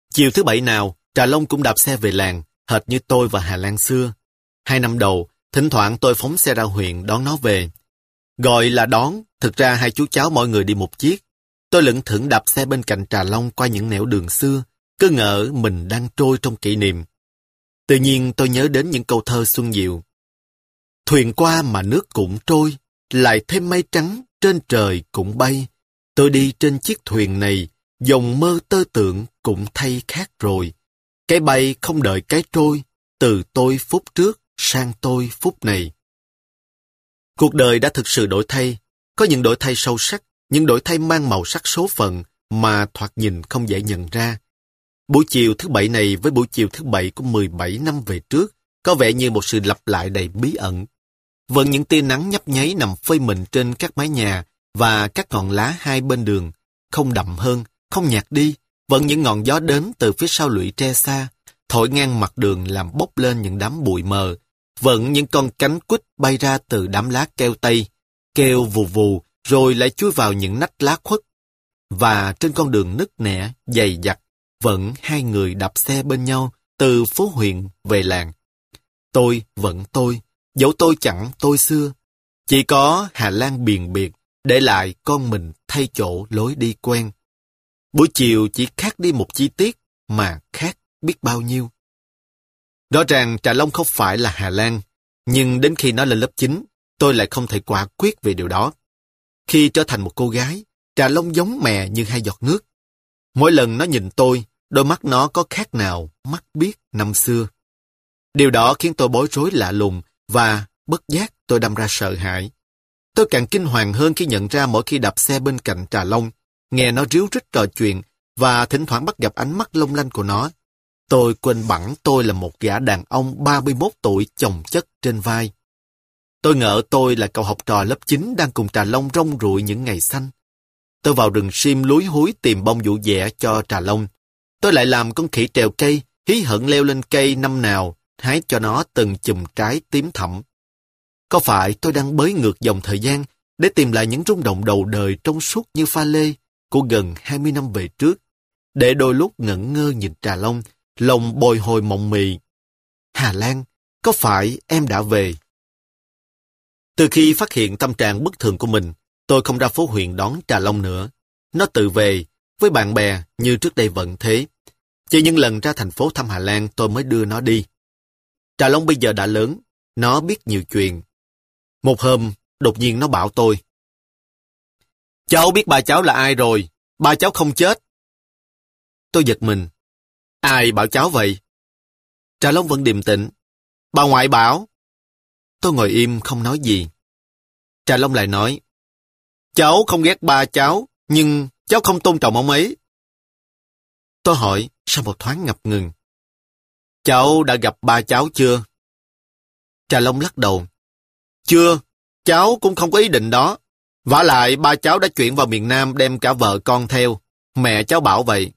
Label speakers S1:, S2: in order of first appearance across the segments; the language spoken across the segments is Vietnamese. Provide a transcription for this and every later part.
S1: Chiều thứ bảy nào, Trà Long cũng đạp xe về làng, hệt như tôi và Hà Lan xưa. 2 năm đầu, thỉnh thoảng tôi phóng xe ra huyện đón nó về. Gọi là đón, thực ra hai chú cháu mỗi người đi một chiếc. Tôi lững thững đạp xe bên cạnh Trà Long qua những nẻo đường xưa, cứ ngỡ mình đang trôi trong kỷ niệm. Tự nhiên tôi nhớ đến những câu thơ Xuân Diệu. Thuyền qua mà nước cũng trôi, lại thêm mây trắng trên trời cũng bay. Tôi đi trên chiếc thuyền này, dòng mơ tơ tưởng cũng thay khác rồi. Cái bay không đợi cái trôi, từ tôi phút trước sang tôi phút này. Cuộc đời đã thực sự đổi thay, có những đổi thay sâu sắc, những đổi thay mang màu sắc số phận mà thoạt nhìn không dễ nhận ra. Buổi chiều thứ bảy này với buổi chiều thứ bảy của 17 năm về trước có vẻ như một sự lặp lại đầy bí ẩn. Vẫn những tia nắng nhấp nháy nằm phơi mình trên các mái nhà và các ngọn lá hai bên đường, không đậm hơn, không nhạt đi, vẫn những ngọn gió đến từ phía sau lũy tre xa, thổi ngang mặt đường làm bốc lên những đám bụi mờ, vẫn những con cánh quýt bay ra từ đám lá keo tây, kêu vù vù rồi lại chui vào những nách lá khuất. Và trên con đường nứt nẻ, dày dặt, vẫn hai người đạp xe bên nhau từ phố huyện về làng. Tôi vẫn tôi, dẫu tôi chẳng tôi xưa. Chỉ có Hà Lan biền biệt, để lại con mình thay chỗ lối đi quen. Buổi chiều chỉ khác đi một chi tiết, mà khác biết bao nhiêu. Rõ ràng Trà Long không phải là Hà Lan, nhưng đến khi nó lên lớp 9, tôi lại không thể quả quyết về điều đó. Khi trở thành một cô gái, Trà Long giống mẹ như hai giọt nước. Mỗi lần nó nhìn tôi, đôi mắt nó có khác nào mắt biếc năm xưa. Điều đó khiến tôi bối rối lạ lùng và bất giác tôi đâm ra sợ hãi. Tôi càng kinh hoàng hơn khi nhận ra mỗi khi đạp xe bên cạnh Trà Long, nghe nó ríu rít trò chuyện và thỉnh thoảng bắt gặp ánh mắt long lanh của nó. Tôi quên bẵng tôi là một gã đàn ông 31 tuổi chồng chất trên vai. Tôi ngỡ tôi là cậu học trò lớp 9 đang cùng Trà Long rong ruổi những ngày xanh. Tôi vào rừng sim lúi húi tìm bông vũ vẽ cho Trà Long. Tôi lại làm con khỉ trèo cây, hí hửng leo lên cây năm nào, hái cho nó từng chùm trái tím thẫm. Có phải tôi đang bới ngược dòng thời gian để tìm lại những rung động đầu đời trong suốt như pha lê của gần 20 năm về trước, để đôi lúc ngẩn ngơ nhìn Trà Long, lòng bồi hồi mộng mị. Hà Lan, có phải em đã về? Từ khi phát hiện tâm trạng bất thường của mình, tôi không ra phố huyện đón Trà Long nữa. Nó tự về, với bạn bè như trước đây vẫn thế. Chỉ những lần ra thành phố thăm Hà Lan tôi mới đưa nó đi. Trà Long bây giờ đã lớn, nó biết nhiều chuyện. Một hôm, đột nhiên nó bảo tôi: cháu biết ba cháu là ai rồi, ba cháu không chết. Tôi giật mình. Ai bảo cháu vậy? Trà Long vẫn điềm tĩnh. Bà ngoại bảo. Tôi ngồi im không nói gì. Trà Long lại nói: cháu không ghét ba cháu, nhưng cháu không tôn trọng ông ấy. Tôi hỏi sau một thoáng ngập ngừng: cháu đã gặp ba cháu chưa? Trà Long lắc đầu: chưa, cháu cũng không có ý định đó. Vả lại ba cháu đã chuyển vào miền Nam đem cả vợ con theo. Mẹ cháu bảo vậy.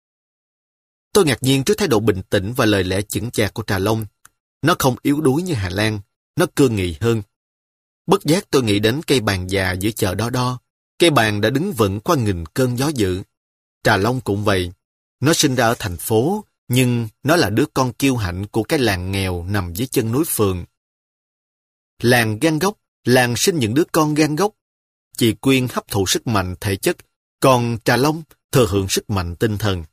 S1: Tôi ngạc nhiên trước thái độ bình tĩnh và lời lẽ chững chạc của Trà Long. Nó không yếu đuối như Hà Lan, nó cương nghị hơn. Bất giác tôi nghĩ đến cây bàn già giữa chợ Đo Đo. Cây bàn đã đứng vững qua nghìn cơn gió dữ. Trà Long cũng vậy. Nó sinh ra ở thành phố, nhưng nó là đứa con kiêu hãnh của cái làng nghèo nằm dưới chân núi Phường. Làng gan góc, làng sinh những đứa con gan góc. Chị Quyên hấp thụ sức mạnh thể chất, còn Trà Long thừa hưởng sức mạnh tinh thần.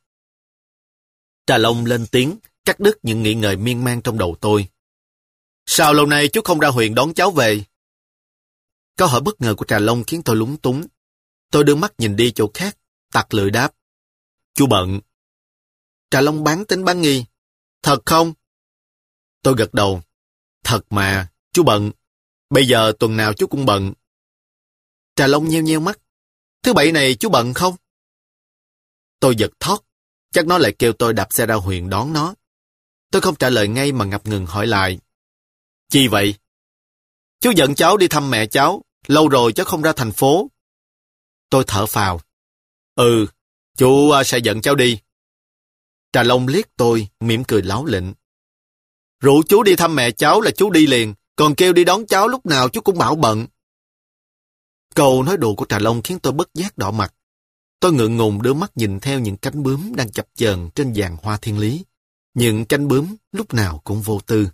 S1: Trà Long lên tiếng, cắt đứt những nghĩ ngợi miên man trong đầu tôi. Sao lâu nay chú không ra huyện đón cháu về? Câu hỏi bất ngờ của Trà Long khiến tôi lúng túng. Tôi đưa mắt nhìn đi chỗ khác, tặc lưỡi đáp: chú bận. Trà Long bán tính bán nghi: thật không? Tôi gật đầu: thật mà, chú bận. Bây giờ tuần nào chú cũng bận. Trà Long nheo nheo mắt: thứ bảy này chú bận không? Tôi giật thót, chắc nó lại kêu tôi đạp xe ra huyện đón nó. Tôi không trả lời ngay mà ngập ngừng hỏi lại: chi vậy? Chú dẫn cháu đi thăm mẹ cháu, lâu rồi cháu không ra thành phố. Tôi thở phào: ừ, chú sẽ dẫn cháu đi. Trà Long liếc tôi, mỉm cười láo lịnh: rủ chú đi thăm mẹ cháu là chú đi liền, còn kêu đi đón cháu lúc nào chú cũng bảo bận. Câu nói đùa của Trà Long khiến tôi bất giác đỏ mặt. Tôi ngượng ngùng đưa mắt nhìn theo những cánh bướm đang chập chờn trên giàn hoa thiên lý. Những cánh bướm lúc nào cũng vô tư.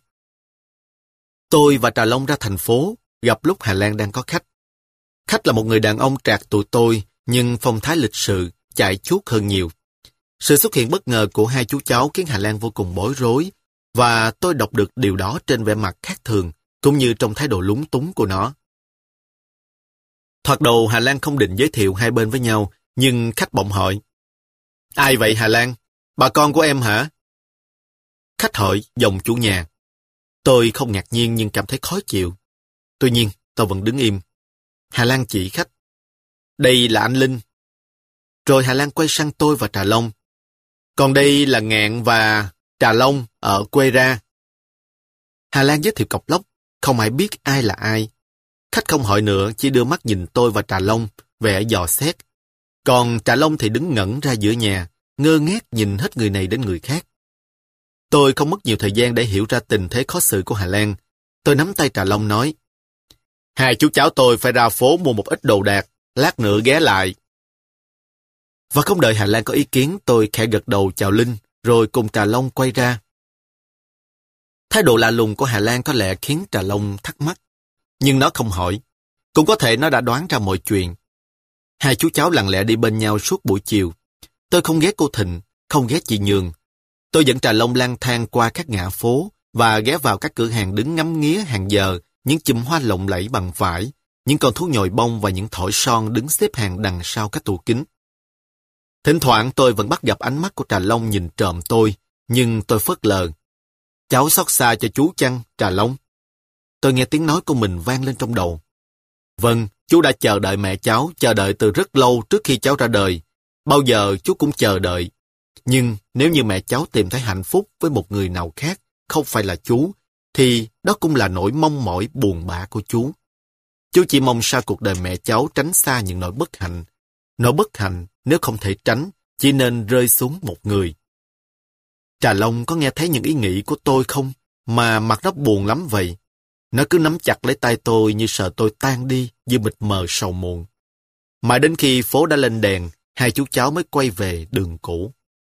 S1: Tôi và Trà Long ra thành phố, gặp lúc Hà Lan đang có khách. Khách là một người đàn ông trạc tuổi tôi, nhưng phong thái lịch sự, chạy chuốt hơn nhiều. Sự xuất hiện bất ngờ của hai chú cháu khiến Hà Lan vô cùng bối rối, và tôi đọc được điều đó trên vẻ mặt khác thường, cũng như trong thái độ lúng túng của nó. Thoạt đầu Hà Lan không định giới thiệu hai bên với nhau, nhưng khách bỗng hỏi: "Ai vậy Hà Lan? Bà con của em hả?" Khách hỏi giọng chủ nhà. Tôi không ngạc nhiên nhưng cảm thấy khó chịu. Tuy nhiên, tôi vẫn đứng im. Hà Lan chỉ khách: "Đây là anh Linh." Rồi Hà Lan quay sang tôi và Trà Long: "Còn đây là Ngạn và Trà Long ở quê ra." Hà Lan giới thiệu cọc lốc, không ai biết ai là ai. Khách không hỏi nữa, chỉ đưa mắt nhìn tôi và Trà Long, vẻ dò xét. Còn Trà Long thì đứng ngẩn ra giữa nhà, ngơ ngác nhìn hết người này đến người khác. Tôi không mất nhiều thời gian để hiểu ra tình thế khó xử của Hà Lan. Tôi nắm tay Trà Long nói: "Hai chú cháu tôi phải ra phố mua một ít đồ đạc, lát nữa ghé lại." Và không đợi Hà Lan có ý kiến, tôi khẽ gật đầu chào Linh, rồi cùng Trà Long quay ra. Thái độ lạ lùng của Hà Lan có lẽ khiến Trà Long thắc mắc, nhưng nó không hỏi. Cũng có thể nó đã đoán ra mọi chuyện. Hai chú cháu lặng lẽ đi bên nhau suốt buổi chiều. Tôi không ghét cô Thịnh, không ghét chị Nhường. Tôi dẫn Trà Long lang thang qua các ngã phố và ghé vào các cửa hàng đứng ngắm nghía hàng giờ những chùm hoa lộng lẫy bằng vải, những con thú nhồi bông và những thỏi son đứng xếp hàng đằng sau các tủ kính. Thỉnh thoảng tôi vẫn bắt gặp ánh mắt của Trà Long nhìn trộm tôi, nhưng tôi phớt lờ. "Cháu xót xa cho chú chăng, Trà Long?" Tôi nghe tiếng nói của mình vang lên trong đầu. "Vâng, chú đã chờ đợi mẹ cháu, chờ đợi từ rất lâu trước khi cháu ra đời. Bao giờ chú cũng chờ đợi. Nhưng nếu như mẹ cháu tìm thấy hạnh phúc với một người nào khác, không phải là chú, thì đó cũng là nỗi mong mỏi buồn bã của chú. Chú chỉ mong sao cuộc đời mẹ cháu tránh xa những nỗi bất hạnh. Nỗi bất hạnh, nếu không thể tránh, chỉ nên rơi xuống một người." Trà Long có nghe thấy những ý nghĩ của tôi không? Mà mặt nó buồn lắm vậy. Nó cứ nắm chặt lấy tay tôi như sợ tôi tan đi giữa mịt mờ sầu muộn. Mãi đến khi phố đã lên đèn, hai chú cháu mới quay về đường cũ.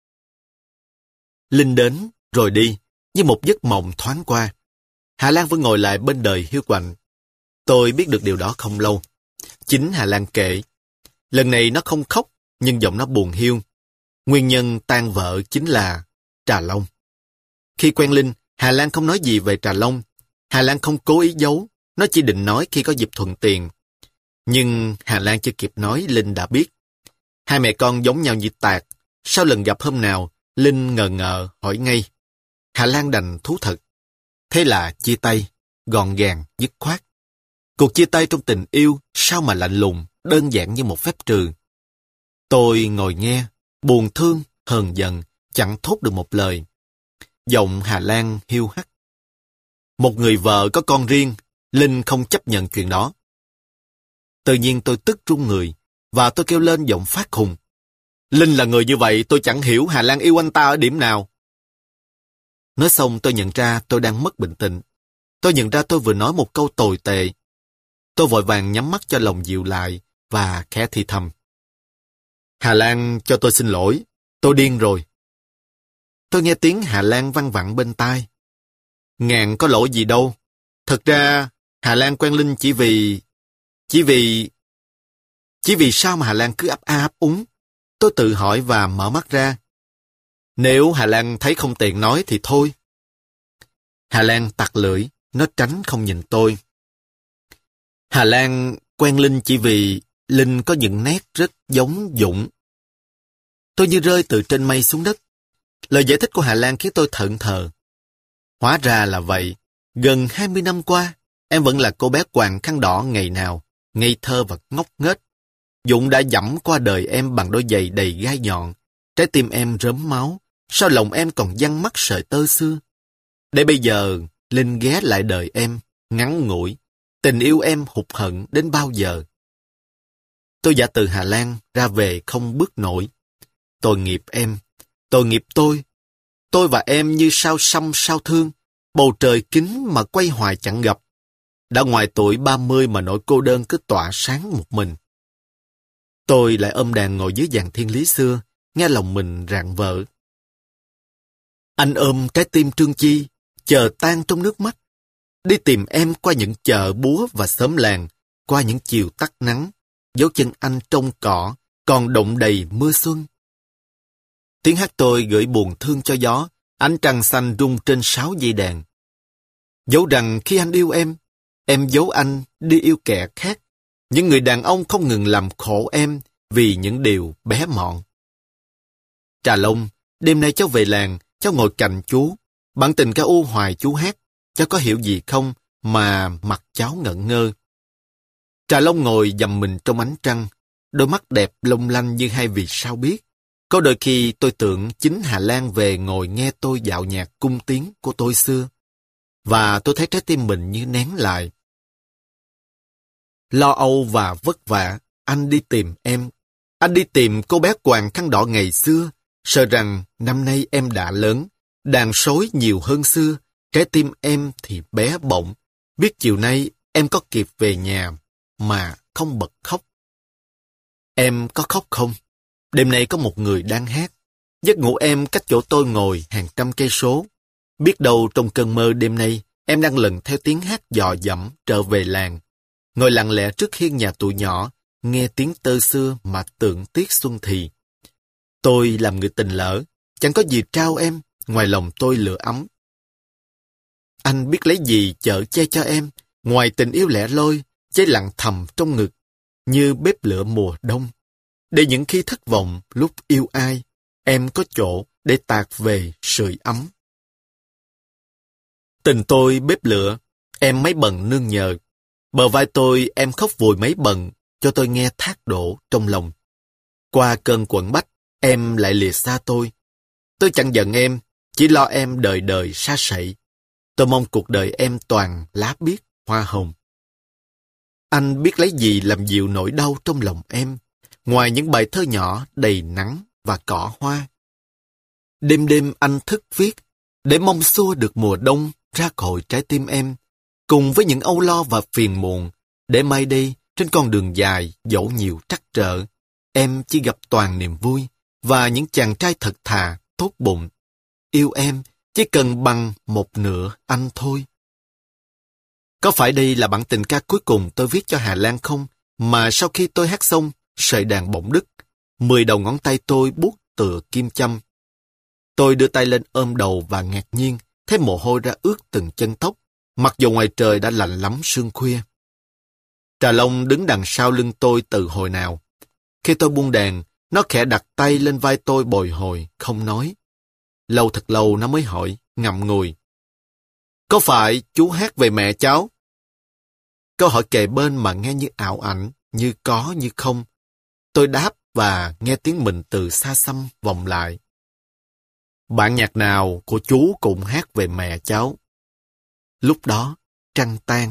S1: Linh đến, rồi đi, như một giấc mộng thoáng qua. Hà Lan vẫn ngồi lại bên đời hiu quạnh. Tôi biết được điều đó không lâu. Chính Hà Lan kể. Lần này nó không khóc, nhưng giọng nó buồn hiu. Nguyên nhân tan vỡ chính là Trà Long. Khi quen Linh, Hà Lan không nói gì về Trà Long. Hà Lan không cố ý giấu, nó chỉ định nói khi có dịp thuận tiện. Nhưng Hà Lan chưa kịp nói, Linh đã biết. Hai mẹ con giống nhau như tạc. Sau lần gặp hôm nào, Linh ngờ ngợ hỏi ngay. Hà Lan đành thú thật. Thế là chia tay, gọn gàng, dứt khoát. Cuộc chia tay trong tình yêu sao mà lạnh lùng, đơn giản như một phép trừ. Tôi ngồi nghe, buồn thương, hờn giận, chẳng thốt được một lời. Giọng Hà Lan hiu hắt. Một người vợ có con riêng, Linh không chấp nhận chuyện đó. Tự nhiên tôi tức run người, và tôi kêu lên giọng phát khùng. Linh là người như vậy, tôi chẳng hiểu Hà Lan yêu anh ta ở điểm nào. Nói xong tôi nhận ra tôi đang mất bình tĩnh. Tôi nhận ra tôi vừa nói một câu tồi tệ. Tôi vội vàng nhắm mắt cho lòng dịu lại và khẽ thì thầm. Hà Lan cho tôi xin lỗi, tôi điên rồi. Tôi nghe tiếng Hà Lan văng vẳng bên tai. Ngạn có lỗi gì đâu. Thật ra Hà Lan quen Linh chỉ vì sao mà Hà Lan cứ ấp a ấp úng. Tôi tự hỏi và mở mắt ra. Nếu Hà Lan thấy không tiện nói thì thôi. Hà Lan tặc lưỡi, nó tránh không nhìn tôi. Hà Lan quen Linh chỉ vì Linh có những nét rất giống Dũng. Tôi như rơi từ trên mây xuống đất. Lời giải thích của Hà Lan khiến tôi thẫn thờ. Hóa ra là vậy. Gần 20 năm qua, em vẫn là cô bé quàng khăn đỏ ngày nào, ngây thơ và ngốc nghếch. Dũng đã dẫm qua đời em bằng đôi giày đầy gai nhọn. Trái tim em rớm máu. Sao lòng em còn giăng mắc sợi tơ xưa? Để bây giờ, Linh ghé lại đời em, ngắn ngủi. Tình yêu em hụt hẫng đến bao giờ? Tôi giả từ Hà Lan ra về không bước nổi. Tội nghiệp em, tội nghiệp tôi. Tôi và em như sao xăm sao thương, bầu trời kín mà quay hoài chẳng gặp. Đã ngoài tuổi 30 mà nỗi cô đơn cứ tỏa sáng một mình. Tôi lại ôm đàn ngồi dưới giàn thiên lý xưa, nghe lòng mình rạng vỡ. Anh ôm trái tim Trương Chi, chờ tan trong nước mắt. Đi tìm em qua những chợ búa và xóm làng, qua những chiều tắt nắng, dấu chân anh trong cỏ, còn đọng đầy mưa xuân. Tiếng hát tôi gửi buồn thương cho gió, ánh trăng xanh rung trên 6 dây đàn. Dẫu rằng khi anh yêu em giấu anh đi yêu kẻ khác. Những người đàn ông không ngừng làm khổ em vì những điều bé mọn. Trà Long, đêm nay cháu về làng, cháu ngồi cạnh chú. Bản tình ca u hoài chú hát, cháu có hiểu gì không mà mặt cháu ngẩn ngơ. Trà Long ngồi dầm mình trong ánh trăng, đôi mắt đẹp long lanh như hai vì sao biết. Có đôi khi tôi tưởng chính Hà Lan về ngồi nghe tôi dạo nhạc cung tiếng của tôi xưa. Và tôi thấy trái tim mình như nén lại. Lo âu và vất vả, anh đi tìm em. Anh đi tìm cô bé quàng khăn đỏ ngày xưa, sợ rằng năm nay em đã lớn, đàn sói nhiều hơn xưa, trái tim em thì bé bỏng. Biết chiều nay em có kịp về nhà mà không bật khóc. Em có khóc không? Đêm nay có một người đang hát. Giấc ngủ em cách chỗ tôi ngồi hàng trăm cây số. Biết đâu trong cơn mơ đêm nay, em đang lần theo tiếng hát dò dẫm trở về làng. Ngồi lặng lẽ trước hiên nhà tụi nhỏ, nghe tiếng tơ xưa mà tưởng tiếc xuân thì. Tôi làm người tình lỡ, chẳng có gì trao em, ngoài lòng tôi lửa ấm. Anh biết lấy gì chở che cho em, ngoài tình yêu lẻ loi, cháy lặng thầm trong ngực, như bếp lửa mùa đông. Để những khi thất vọng lúc yêu ai, em có chỗ để tạt về sưởi ấm. Tình tôi bếp lửa, em mấy bần nương nhờ. Bờ vai tôi em khóc vùi mấy bần, cho tôi nghe thác đổ trong lòng. Qua cơn quẫn bách, em lại lìa xa tôi. Tôi chẳng giận em, chỉ lo em đời đời xa sẩy. Tôi mong cuộc đời em toàn lá biếc, hoa hồng. Anh biết lấy gì làm dịu nỗi đau trong lòng em, ngoài những bài thơ nhỏ đầy nắng và cỏ hoa. Đêm đêm anh thức viết, để mong xua được mùa đông ra khỏi trái tim em, cùng với những âu lo và phiền muộn, để mai đây trên con đường dài dẫu nhiều trắc trở, em chỉ gặp toàn niềm vui và những chàng trai thật thà, tốt bụng. Yêu em chỉ cần bằng một nửa anh thôi. Có phải đây là bản tình ca cuối cùng tôi viết cho Hà Lan không? Mà sau khi tôi hát xong, sợi đàn bỗng đứt, 10 đầu ngón tay tôi buốt tựa kim châm. Tôi đưa tay lên ôm đầu và ngạc nhiên, thấy mồ hôi ra ướt từng chân tóc, mặc dù ngoài trời đã lạnh lắm sương khuya. Trà Long đứng đằng sau lưng tôi từ hồi nào. Khi tôi buông đàn, nó khẽ đặt tay lên vai tôi bồi hồi, không nói. Lâu thật lâu nó mới hỏi, ngậm ngùi. Có phải chú hát về mẹ cháu? Câu hỏi kề bên mà nghe như ảo ảnh, như có như không. Tôi đáp và nghe tiếng mình từ xa xăm vọng lại. Bản nhạc nào của chú cũng hát về mẹ cháu. Lúc đó, trăng tan.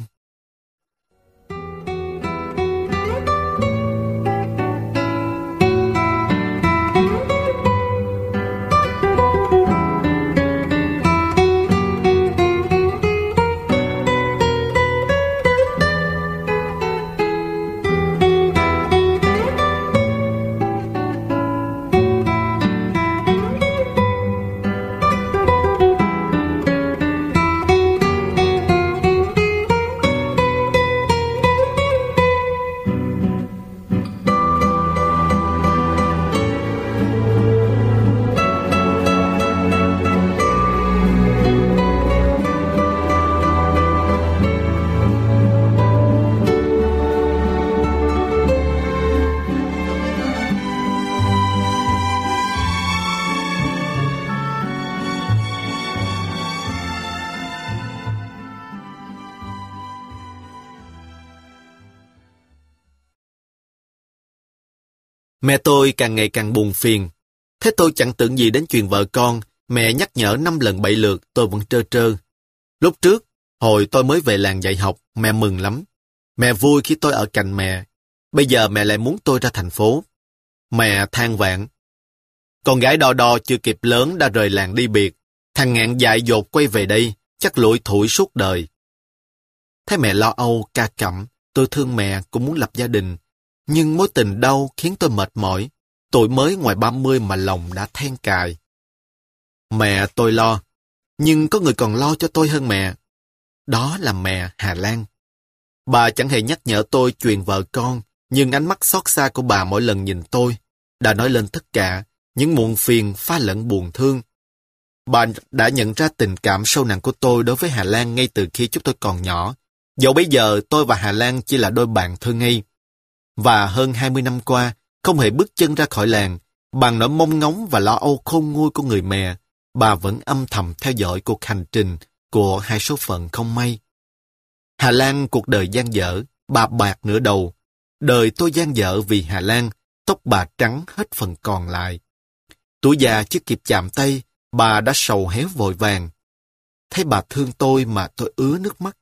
S1: Mẹ tôi càng ngày càng buồn phiền. Thế tôi chẳng tưởng gì đến chuyện vợ con, mẹ nhắc nhở 5 lần 7 lượt tôi vẫn trơ trơ. Lúc trước, hồi tôi mới về làng dạy học, mẹ mừng lắm. Mẹ vui khi tôi ở cạnh mẹ. Bây giờ mẹ lại muốn tôi ra thành phố. Mẹ than vãn. Con gái đo đo chưa kịp lớn đã rời làng đi biệt. Thằng ngạn dại dột quay về đây, chắc lủi thủi suốt đời. Thấy mẹ lo âu, ca cẩm, tôi thương mẹ cũng muốn lập gia đình. nhưng mối tình đau khiến tôi mệt mỏi. Tuổi mới ngoài 30 mà lòng đã then cài. Mẹ tôi lo, nhưng có người còn lo cho tôi hơn mẹ. Đó là mẹ Hà Lan. Bà chẳng hề nhắc nhở tôi chuyện vợ con, nhưng ánh mắt xót xa của bà mỗi lần nhìn tôi đã nói lên tất cả, những muộn phiền pha lẫn buồn thương. Bà đã nhận ra tình cảm sâu nặng của tôi đối với Hà Lan ngay từ khi chúng tôi còn nhỏ. Dẫu bây giờ tôi và Hà Lan chỉ là đôi bạn thơ ngây. Và hơn 20 năm qua, không hề bước chân ra khỏi làng, bằng nỗi mong ngóng và lo âu khôn nguôi của người mẹ, bà vẫn âm thầm theo dõi cuộc hành trình của hai số phận không may. Hà Lan cuộc đời dang dở, bà bạc nửa đầu. Đời tôi dang dở vì Hà Lan, tóc bà trắng hết phần còn lại. Tuổi già chưa kịp chạm tay, bà đã sầu héo vội vàng. Thấy bà thương tôi mà tôi ứa nước mắt.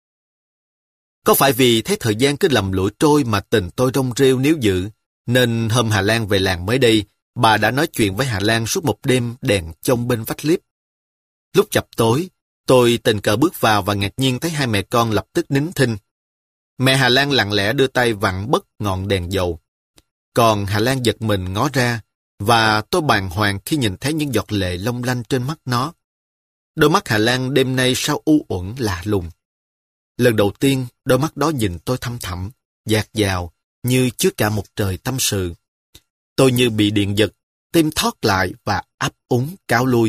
S1: Có phải vì thấy thời gian cứ lầm lũi trôi mà tình tôi rong rêu níu giữ, nên hôm Hà Lan về làng mới đây, bà đã nói chuyện với Hà Lan suốt một đêm đèn chông bên vách liếp. Lúc chập tối, tôi tình cờ bước vào và ngạc nhiên thấy hai mẹ con lập tức nín thinh. Mẹ Hà Lan lặng lẽ đưa tay vặn bấc ngọn đèn dầu. Còn Hà Lan giật mình ngó ra, và tôi bàng hoàng khi nhìn thấy những giọt lệ long lanh trên mắt nó. Đôi mắt Hà Lan đêm nay sao u uẩn lạ lùng. Lần đầu tiên, đôi mắt đó nhìn tôi thăm thẳm, dạt dào, như chứa cả một trời tâm sự. Tôi như bị điện giật, tim thót lại và ấp úng cáo lui.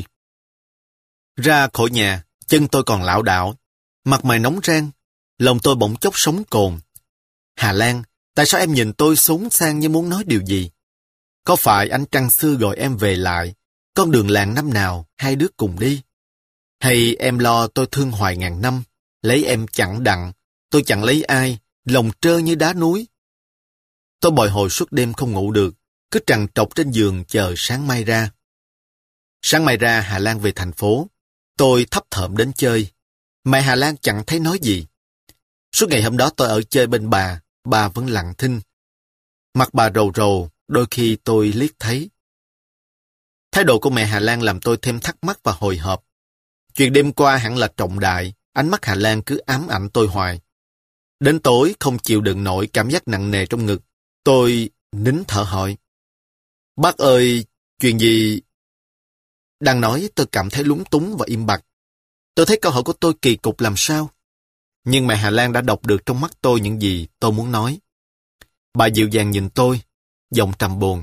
S1: Ra khỏi nhà, chân tôi còn lảo đảo, mặt mày nóng rang, lòng tôi bỗng chốc sống cồn. Hà Lan, tại sao em nhìn tôi xốn sang như muốn nói điều gì? Có phải ánh trăng xưa gọi em về lại, con đường làng năm nào hai đứa cùng đi? Hay em lo tôi thương hoài ngàn năm, lấy em chẳng đặng, tôi chẳng lấy ai, lòng trơ như đá núi? Tôi bồi hồi suốt đêm không ngủ được, cứ trằn trọc trên giường chờ sáng mai ra. Sáng mai ra Hà Lan về thành phố, tôi thấp thởm đến chơi. Mẹ Hà Lan chẳng thấy nói gì. Suốt ngày hôm đó tôi ở chơi bên bà vẫn lặng thinh. Mặt bà rầu rầu, đôi khi tôi liếc thấy. Thái độ của mẹ Hà Lan làm tôi thêm thắc mắc và hồi hộp. Chuyện đêm qua hẳn là trọng đại, ánh mắt Hà Lan cứ ám ảnh tôi hoài. Đến tối không chịu đựng nổi cảm giác nặng nề trong ngực, tôi nín thở hỏi. Bác ơi, chuyện gì? Đang nói tôi cảm thấy lúng túng và im bặt. Tôi thấy câu hỏi của tôi kỳ cục làm sao. Nhưng mẹ Hà Lan đã đọc được trong mắt tôi những gì tôi muốn nói. Bà dịu dàng nhìn tôi, giọng trầm buồn.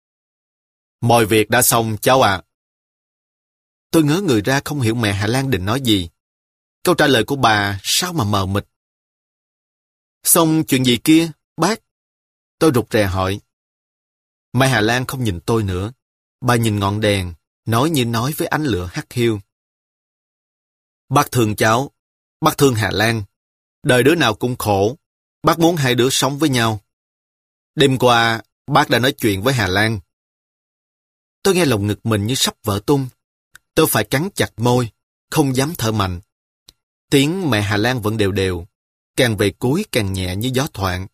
S1: Mọi việc đã xong cháu ạ. Tôi ngớ người ra không hiểu mẹ Hà Lan định nói gì. Câu trả lời của bà sao mà mờ mịt. Xong chuyện gì kia, bác? Tôi rụt rè hỏi. Mẹ Hà Lan không nhìn tôi nữa. Bà nhìn ngọn đèn, nói như nói với ánh lửa hắt hiu. Bác thương cháu, bác thương Hà Lan. Đời đứa nào cũng khổ. Bác muốn hai đứa sống với nhau. Đêm qua, bác đã nói chuyện với Hà Lan. Tôi nghe lồng ngực mình như sắp vỡ tung. Tôi phải cắn chặt môi, không dám thở mạnh. Tiếng mẹ Hà Lan vẫn đều đều, càng về cuối càng nhẹ như gió thoảng.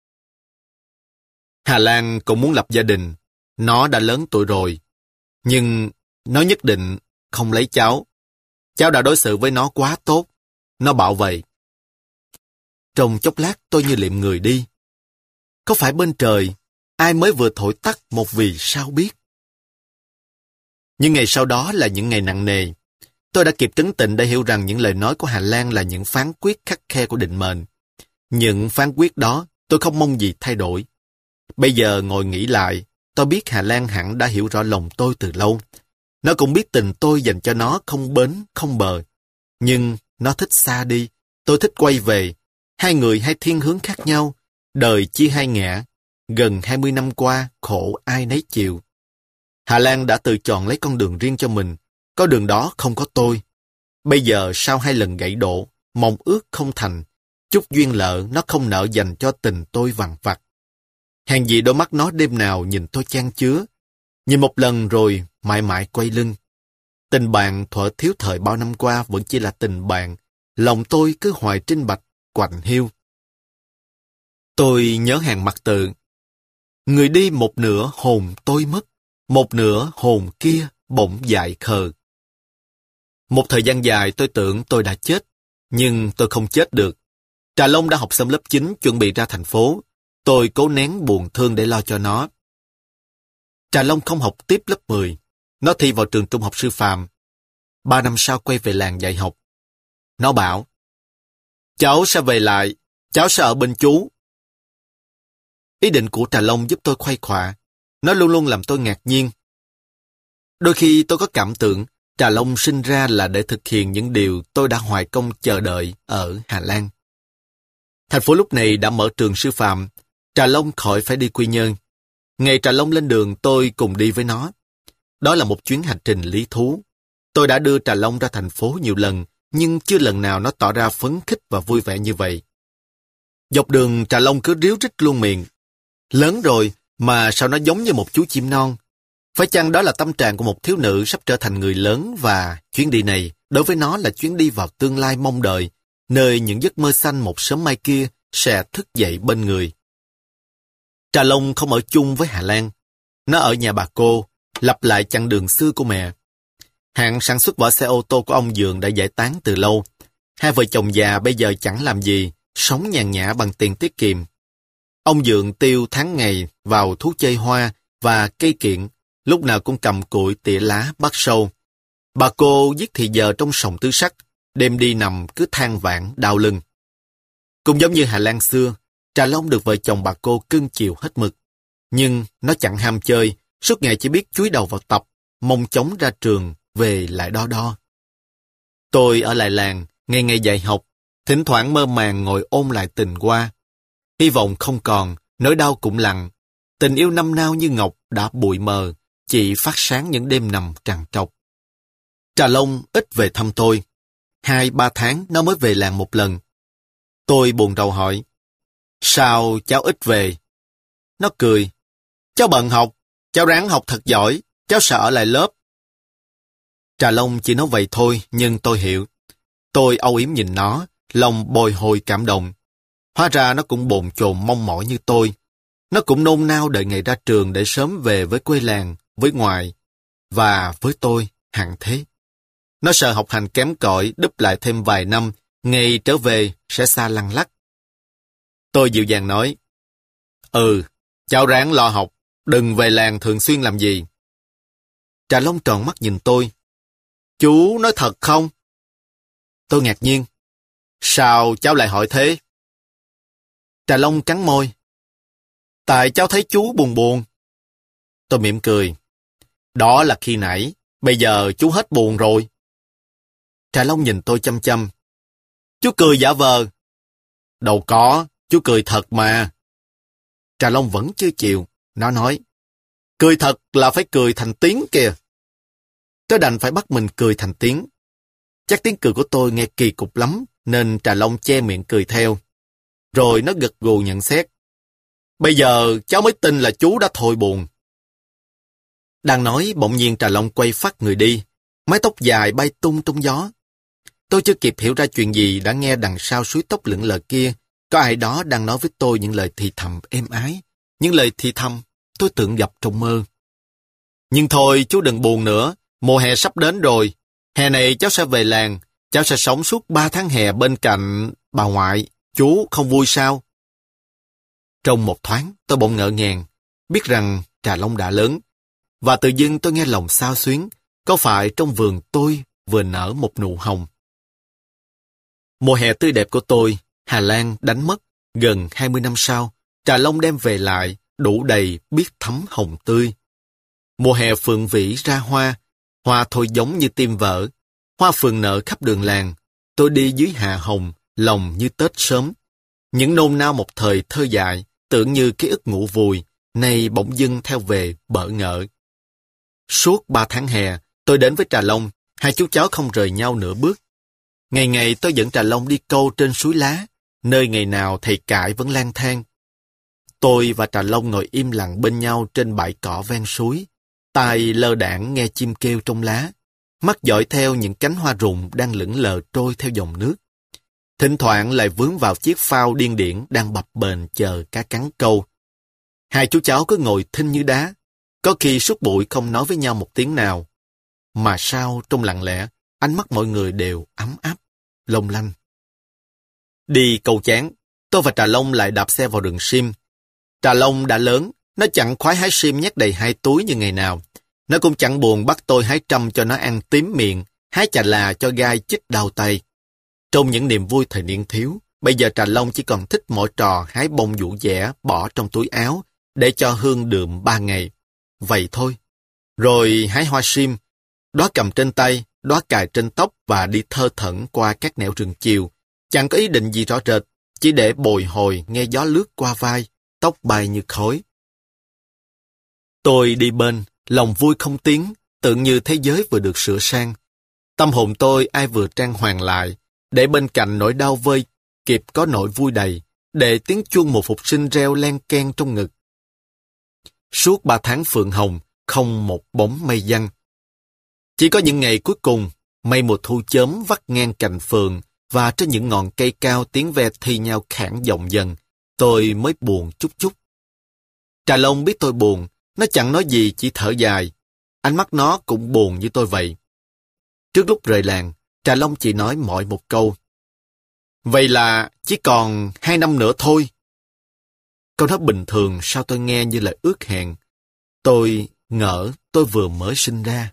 S1: Hà Lan cũng muốn lập gia đình. Nó đã lớn tuổi rồi. Nhưng nó nhất định không lấy cháu. Cháu đã đối xử với nó quá tốt. Nó bảo vậy. Trong chốc lát tôi như liệm người đi. Có phải bên trời, ai mới vừa thổi tắt một vì sao biết? Những ngày sau đó là những ngày nặng nề. Tôi đã kịp trấn tĩnh để hiểu rằng những lời nói của Hà Lan là những phán quyết khắt khe của định mệnh. Những phán quyết đó tôi không mong gì thay đổi. Bây giờ ngồi nghĩ lại, tôi biết Hà Lan hẳn đã hiểu rõ lòng tôi từ lâu. Nó cũng biết tình tôi dành cho nó không bến, không bờ. Nhưng nó thích xa đi, tôi thích quay về. Hai người hai thiên hướng khác nhau, đời chia hai ngã. Gần 20 năm qua, khổ ai nấy chịu. Hà Lan đã tự chọn lấy con đường riêng cho mình. Có đường đó không có tôi. Bây giờ sau 2 lần gãy đổ, mong ước không thành, chút duyên lợ nó không nỡ dành cho tình tôi vằn vặt. Hèn gì đôi mắt nó đêm nào nhìn tôi chan chứa. Nhìn một lần rồi mãi mãi quay lưng. Tình bạn thuở thiếu thời bao năm qua vẫn chỉ là tình bạn. Lòng tôi cứ hoài trinh bạch, quạnh hiu. Tôi nhớ hàng mặt tự. Người đi một nửa hồn tôi mất, một nửa hồn kia bỗng dại khờ. Một thời gian dài tôi tưởng tôi đã chết, nhưng tôi không chết được. Trà Long đã học xong lớp 9 chuẩn bị ra thành phố. Tôi cố nén buồn thương để lo cho nó. Trà Long không học tiếp lớp 10. Nó thi vào trường trung học sư phạm. 3 năm sau quay về làng dạy học. Nó bảo, cháu sẽ về lại, cháu sẽ ở bên chú. Ý định của Trà Long giúp tôi khuây khỏa. Nó luôn luôn làm tôi ngạc nhiên. Đôi khi tôi có cảm tưởng Trà Long sinh ra là để thực hiện những điều tôi đã hoài công chờ đợi ở Hà Lan. Thành phố lúc này đã mở trường sư phạm. Trà Long khỏi phải đi Quy Nhơn. Ngày Trà Long lên đường tôi cùng đi với nó. Đó là một chuyến hành trình lý thú. Tôi đã đưa Trà Long ra thành phố nhiều lần, nhưng chưa lần nào nó tỏ ra phấn khích và vui vẻ như vậy. Dọc đường Trà Long cứ ríu rít luôn miệng. Lớn rồi mà sao nó giống như một chú chim non. Phải chăng đó là tâm trạng của một thiếu nữ sắp trở thành người lớn, và chuyến đi này đối với nó là chuyến đi vào tương lai mong đợi, nơi những giấc mơ xanh một sớm mai kia sẽ thức dậy bên người. Trà Long không ở chung với Hà Lan. Nó ở nhà bà cô, lặp lại chặng đường xưa của mẹ. Hãng sản xuất vỏ xe ô tô của ông Dượng đã giải tán từ lâu. Hai vợ chồng già bây giờ chẳng làm gì, sống nhàn nhã bằng tiền tiết kiệm. Ông Dượng tiêu tháng ngày vào thú chơi hoa và cây kiện, lúc nào cũng cầm cụi tỉa lá bắt sâu. Bà cô giết thì giờ trong sòng tứ sắc, đêm đi nằm cứ than vãn đau lưng. Cũng giống như Hà Lan xưa, Trà Long được vợ chồng bà cô cưng chiều hết mực. Nhưng nó chẳng ham chơi, suốt ngày chỉ biết chúi đầu vào tập, mong chóng ra trường, về lại đo đo. Tôi ở lại làng, ngày ngày dạy học, thỉnh thoảng mơ màng ngồi ôn lại tình qua. Hy vọng không còn, nỗi đau cũng lặng. Tình yêu năm nao như ngọc đã bụi mờ, chỉ phát sáng những đêm nằm trằn trọc. Trà Long ít về thăm tôi. 2-3 tháng nó mới về làng một lần. Tôi buồn rầu hỏi, sao cháu ít về? Nó cười, cháu bận học, cháu ráng học thật giỏi, cháu sợ ở lại lớp. Trà Long chỉ nói vậy thôi, nhưng tôi hiểu. Tôi âu yếm nhìn nó, lòng bồi hồi cảm động. Hóa ra nó cũng bồn chồn mong mỏi như tôi. Nó cũng nôn nao đợi ngày ra trường để sớm về với quê làng, với ngoại. Và với tôi, hẳn thế. Nó sợ học hành kém cỏi, đúp lại thêm vài năm, ngày trở về sẽ xa lăng lắc. Tôi dịu dàng nói, cháu ráng lo học, đừng về làng thường xuyên làm gì. Trà Long tròn mắt nhìn tôi. Chú nói thật không? Tôi ngạc nhiên. Sao cháu lại hỏi thế? Trà Long cắn môi. Tại cháu thấy chú buồn buồn. Tôi mỉm cười. Đó là khi nãy, bây giờ chú hết buồn rồi. Trà Long nhìn tôi chăm chăm. Chú cười giả vờ. Đâu có, chú cười thật mà. Trà Long vẫn chưa chịu. Nó nói, cười thật là phải cười thành tiếng kìa. Tôi đành phải bắt mình cười thành tiếng. Chắc tiếng cười của tôi nghe kỳ cục lắm, nên Trà Long che miệng cười theo. Rồi nó gật gù nhận xét. Bây giờ cháu mới tin là chú đã thôi buồn. Đang nói, bỗng nhiên Trà Long quay phắt người đi. Mái tóc dài bay tung trong gió. Tôi chưa kịp hiểu ra chuyện gì đã nghe đằng sau suối tóc lững lờ kia, có ai đó đang nói với tôi những lời thì thầm êm ái. Những lời thì thầm tôi tưởng gặp trong mơ. Nhưng thôi chú đừng buồn nữa, mùa hè sắp đến rồi. Hè này cháu sẽ về làng, cháu sẽ sống suốt 3 tháng hè bên cạnh bà ngoại. Chú không vui sao? Trong một thoáng tôi bỗng ngỡ ngàng, biết rằng Trà Long đã lớn. Và tự dưng tôi nghe lòng xao xuyến, có phải trong vườn tôi vừa nở một nụ hồng. Mùa hè tươi đẹp của tôi, Hà Lan đánh mất. Gần 20 năm sau, Trà Long đem về lại, đủ đầy biết thấm hồng tươi. Mùa hè phượng vĩ ra hoa, hoa thôi giống như tim vỡ. Hoa phượng nở khắp đường làng, tôi đi dưới hạ hồng, lòng như Tết sớm. Những nôn nao một thời thơ dại, tưởng như ký ức ngủ vùi, nay bỗng dưng theo về bỡ ngỡ. Suốt 3 tháng hè, tôi đến với Trà Long, hai chú cháu không rời nhau nửa bước. Ngày ngày tôi dẫn Trà Long đi câu trên suối lá, nơi ngày nào thầy cãi vẫn lang thang. Tôi và Trà Long ngồi im lặng bên nhau trên bãi cỏ ven suối, tai lơ đãng nghe chim kêu trong lá, mắt dõi theo những cánh hoa rụng đang lững lờ trôi theo dòng nước. Thỉnh thoảng lại vướng vào chiếc phao điên điển đang bập bềnh chờ cá cắn câu. Hai chú cháu cứ ngồi thinh như đá, có khi suốt buổi không nói với nhau một tiếng nào. Mà sao trong lặng lẽ, ánh mắt mọi người đều ấm áp, long lanh. Đi câu chán, tôi và Trà Long lại đạp xe vào rừng sim. Trà Long đã lớn, nó chẳng khoái hái sim nhét đầy 2 túi như ngày nào. Nó cũng chẳng buồn bắt tôi hái trăm cho nó ăn tím miệng, hái chà là cho gai chích đau tay. Trong những niềm vui thời niên thiếu, bây giờ Trà Long chỉ còn thích mọi trò hái bông vũ dẻ bỏ trong túi áo để cho hương đượm 3 ngày. Vậy thôi. Rồi hái hoa sim, đóa cầm trên tay, đóa cài trên tóc và đi thơ thẩn qua các nẻo rừng chiều. Chẳng có ý định gì rõ rệt, chỉ để bồi hồi nghe gió lướt qua vai, tóc bay như khói. Tôi đi bên, lòng vui không tiếng, tưởng như thế giới vừa được sửa sang. Tâm hồn tôi ai vừa trang hoàng lại, để bên cạnh nỗi đau vơi, kịp có nỗi vui đầy, để tiếng chuông một phục sinh reo len keng trong ngực. Suốt 3 tháng phượng hồng, không một bóng mây giăng. Chỉ có những ngày cuối cùng, mây mùa thu chớm vắt ngang cành phượng và trên những ngọn cây cao tiếng ve thi nhau khản giọng dần, tôi mới buồn chút chút. Trà Long biết tôi buồn, nó chẳng nói gì chỉ thở dài. Ánh mắt nó cũng buồn như tôi vậy. Trước lúc rời làng, Trà Long chỉ nói mỗi một câu. Vậy là chỉ còn 2 năm nữa thôi. Câu nói bình thường sao tôi nghe như lời ước hẹn. Tôi ngỡ tôi vừa mới sinh ra.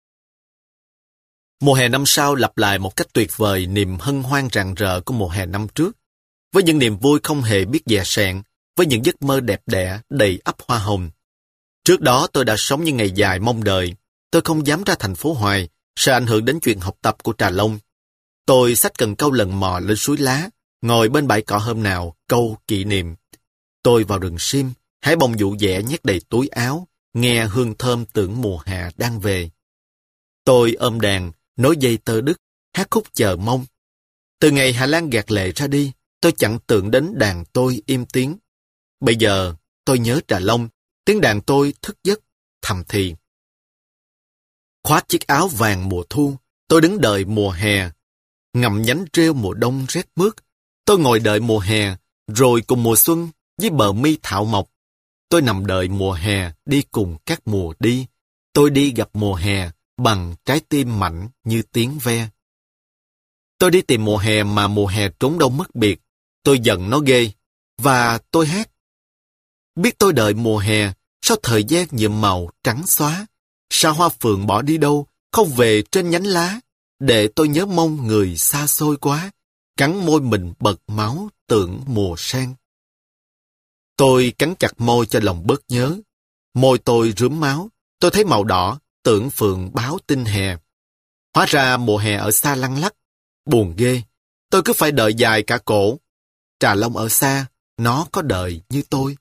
S1: Mùa hè năm sau lặp lại một cách tuyệt vời niềm hân hoan rạng rỡ của mùa hè năm trước. Với những niềm vui không hề biết dè sẹn, với những giấc mơ đẹp đẽ đầy ắp hoa hồng. Trước đó tôi đã sống những ngày dài mong đợi. Tôi không dám ra thành phố hoài, sợ ảnh hưởng đến chuyện học tập của Trà Long. Tôi xách cần câu lần mò lên suối lá, ngồi bên bãi cỏ hôm nào, câu kỷ niệm. Tôi vào rừng sim, hái bông vụ dẻ nhét đầy túi áo, nghe hương thơm tưởng mùa hạ đang về. Tôi ôm đàn, nối dây tơ đứt, hát khúc chờ mong. Từ ngày Hà Lan gạt lệ ra đi, tôi chẳng tưởng đến đàn tôi im tiếng. Bây giờ, tôi nhớ Trà Long, tiếng đàn tôi thức giấc, thầm thì. Khoác chiếc áo vàng mùa thu, tôi đứng đợi mùa hè. Ngậm nhánh rêu mùa đông rét mướt, tôi ngồi đợi mùa hè, rồi cùng mùa xuân, với bờ mi thảo mộc. Tôi nằm đợi mùa hè, đi cùng các mùa đi. Tôi đi gặp mùa hè, bằng trái tim mạnh như tiếng ve. Tôi đi tìm mùa hè mà mùa hè trốn đâu mất biệt. Tôi giận nó ghê, và tôi hát. Biết tôi đợi mùa hè, sao thời gian nhuộm màu trắng xóa? Sao hoa phượng bỏ đi đâu, không về trên nhánh lá? Để tôi nhớ mong người xa xôi quá, cắn môi mình bật máu tưởng mùa sang. Tôi cắn chặt môi cho lòng bớt nhớ. Môi tôi rướm máu, tôi thấy màu đỏ, tưởng phượng báo tin hè. Hóa ra mùa hè ở xa lăng lắc, buồn ghê. Tôi cứ phải đợi dài cả cổ. Trà Long ở xa, nó có đợi như tôi.